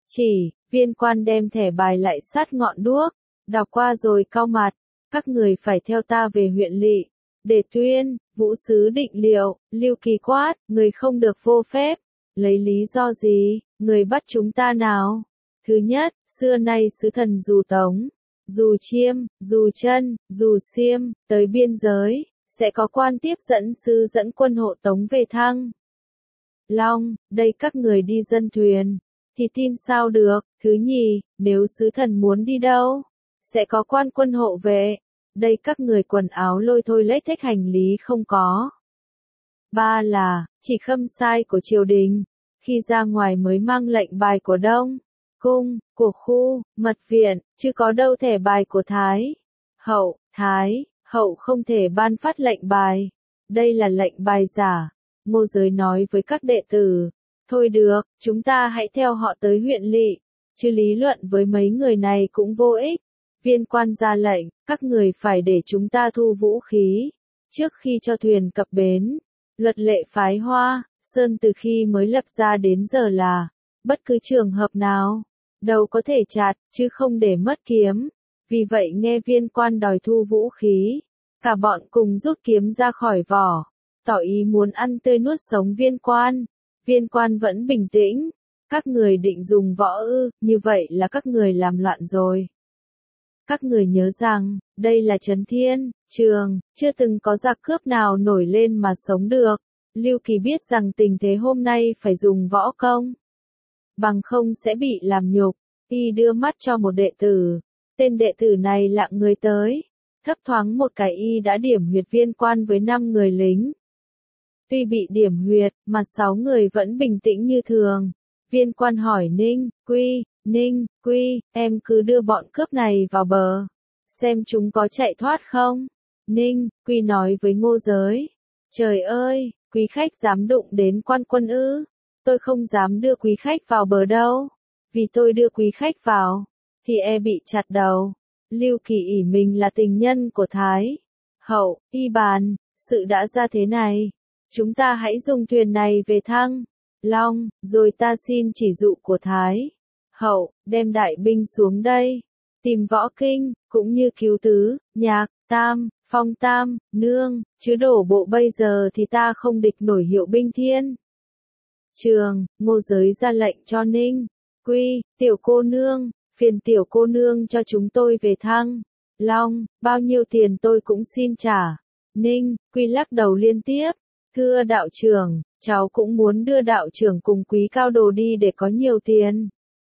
[SPEAKER 1] Chỉ, viên quan đem thẻ bài lại sát ngọn đuốc, đọc qua rồi cau mặt, các người phải theo ta về huyện lỵ, để tuyên, Vũ sứ định liệu, Lưu Kỳ quát, người không được vô phép, lấy lý do gì, người bắt chúng ta nào? Thứ nhất, xưa nay sứ thần dù Tống, dù Chiêm, dù Chân, dù Xiêm, tới biên giới, sẽ có quan tiếp dẫn sứ dẫn quân hộ Tống về Thăng Long, đây các người đi dân thuyền, thì tin sao được. Thứ nhì, nếu sứ thần muốn đi đâu, sẽ có quan quân hộ vệ, đây các người quần áo lôi thôi lết thếch hành lý không có. Ba là, chỉ khâm sai của triều đình, khi ra ngoài mới mang lệnh bài của Đông Cung, của khu, mật viện, chứ có đâu thẻ bài của Thái Hậu, Thái Hậu không thể ban phát lệnh bài, đây là lệnh bài giả. Ngô Giới nói với các đệ tử, thôi được, chúng ta hãy theo họ tới huyện lỵ, chứ lý luận với mấy người này cũng vô ích. Viên quan ra lệnh, các người phải để chúng ta thu vũ khí, trước khi cho thuyền cập bến. Luật lệ phái Hoa Sơn từ khi mới lập ra đến giờ là, bất cứ trường hợp nào, đầu có thể chặt, chứ không để mất kiếm. Vì vậy nghe viên quan đòi thu vũ khí, cả bọn cùng rút kiếm ra khỏi vỏ, tỏ ý muốn ăn tươi nuốt sống viên quan. Viên quan vẫn bình tĩnh, các người định dùng võ ư, như vậy là các người làm loạn rồi. Các người nhớ rằng, đây là Trấn Thiên Trường, chưa từng có giặc cướp nào nổi lên mà sống được. Lưu Kỳ biết rằng tình thế hôm nay phải dùng võ công, bằng không sẽ bị làm nhục. Y đưa mắt cho một đệ tử, tên đệ tử này lặng người tới, thấp thoáng một cái y đã điểm huyệt viên quan với năm người lính. Tuy bị điểm huyệt, mà sáu người vẫn bình tĩnh như thường. Viên quan hỏi Ninh Quy, Ninh Quy, em cứ đưa bọn cướp này vào bờ, xem chúng có chạy thoát không? Ninh Quy nói với Ngô Giới, trời ơi, quý khách dám đụng đến quan quân ư? Tôi không dám đưa quý khách vào bờ đâu, vì tôi đưa quý khách vào, thì e bị chặt đầu. Lưu Kỳ ỷ mình là tình nhân của Thái Hậu, y bàn, sự đã ra thế này, chúng ta hãy dùng thuyền này về Thăng Long, rồi ta xin chỉ dụ của Thái Hậu, đem đại binh xuống đây, tìm Võ Kinh, cũng như Cứu Tứ, Nhạc, Tam, Phong Tam, Nương, chứ đổ bộ bây giờ thì ta không địch nổi Hiệu binh Thiên Trường. Ngô Giới ra lệnh cho Ninh Quy, tiểu cô nương, phiền tiểu cô nương cho chúng tôi về Thăng Long, bao nhiêu tiền tôi cũng xin trả. Ninh Quy lắc đầu liên tiếp, thưa đạo trưởng, cháu cũng muốn đưa đạo trưởng cùng quý cao đồ đi để có nhiều tiền.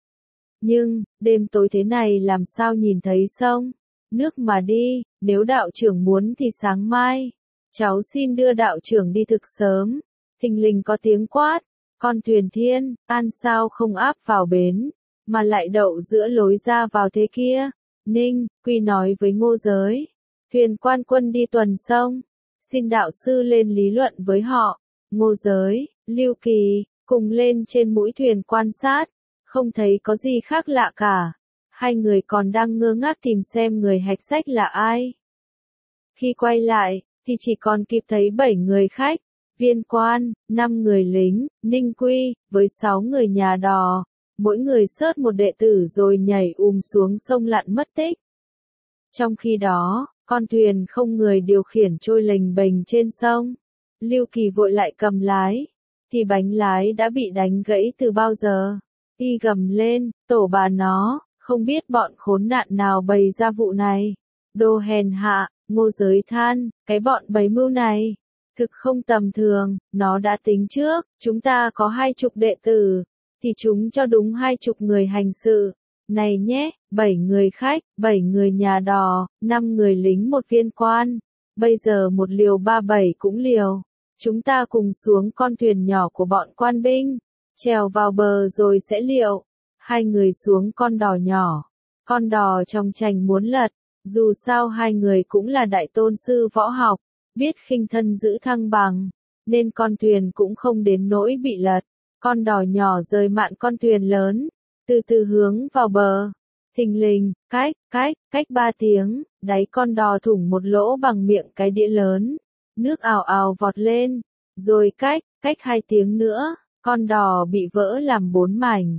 [SPEAKER 1] Nhưng, đêm tối thế này làm sao nhìn thấy sông nước mà đi, nếu đạo trưởng muốn thì sáng mai, cháu xin đưa đạo trưởng đi thực sớm. Thình lình có tiếng quát, con thuyền Thiên An sao không áp vào bến, mà lại đậu giữa lối ra vào thế kia? Ninh Quy nói với Ngô Giới, thuyền quan quân đi tuần sông, xin đạo sư lên lý luận với họ. Ngô Giới, Lưu Kỳ, cùng lên trên mũi thuyền quan sát, không thấy có gì khác lạ cả. Hai người còn đang ngơ ngác tìm xem người hạch sách là ai. Khi quay lại, thì chỉ còn kịp thấy bảy người khách, viên quan, năm người lính, Ninh Quy, với sáu người nhà đò, mỗi người xớt một đệ tử rồi nhảy ùm xuống sông lặn mất tích. Trong khi đó, con thuyền không người điều khiển trôi lềnh bềnh trên sông. Lưu Kỳ vội lại cầm lái, thì bánh lái đã bị đánh gãy từ bao giờ. Y gầm lên, tổ bà nó, không biết bọn khốn nạn nào bày ra vụ này. Đồ hèn hạ. Ngô Giới than, cái bọn bày mưu này, thực không tầm thường, nó đã tính trước, chúng ta có hai chục đệ tử, thì chúng cho đúng hai chục người hành sự. Này nhé, bảy người khách, bảy người nhà đò, năm người lính một viên quan, bây giờ một liều ba bảy cũng liều. Chúng ta cùng xuống con thuyền nhỏ của bọn quan binh, trèo vào bờ rồi sẽ liệu. Hai người xuống con đò nhỏ, con đò trong chành muốn lật. Dù sao hai người cũng là đại tôn sư võ học, biết khinh thân giữ thăng bằng, nên con thuyền cũng không đến nỗi bị lật. Con đò nhỏ rời mạn con thuyền lớn, từ từ hướng vào bờ. Thình lình, cách, cách, cách ba tiếng, đáy con đò thủng một lỗ bằng miệng cái đĩa lớn. Nước ào ào vọt lên, rồi cách, cách hai tiếng nữa, con đò bị vỡ làm bốn mảnh.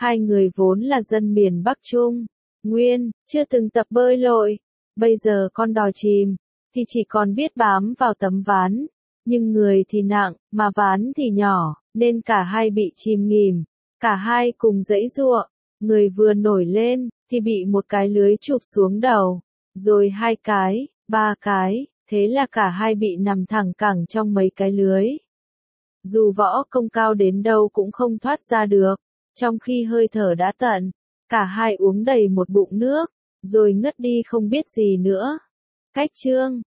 [SPEAKER 1] Hai người vốn là dân miền Bắc Trung, Nguyên, chưa từng tập bơi lội, bây giờ con đòi chìm, thì chỉ còn biết bám vào tấm ván, nhưng người thì nặng, mà ván thì nhỏ, nên cả hai bị chìm nghỉm, cả hai cùng giãy giụa, người vừa nổi lên, thì bị một cái lưới chụp xuống đầu, rồi hai cái, ba cái, thế là cả hai bị nằm thẳng cẳng trong mấy cái lưới. Dù võ công cao đến đâu cũng không thoát ra được, trong khi hơi thở đã tận, cả hai uống đầy một bụng nước, rồi ngất đi không biết gì nữa. Cách chương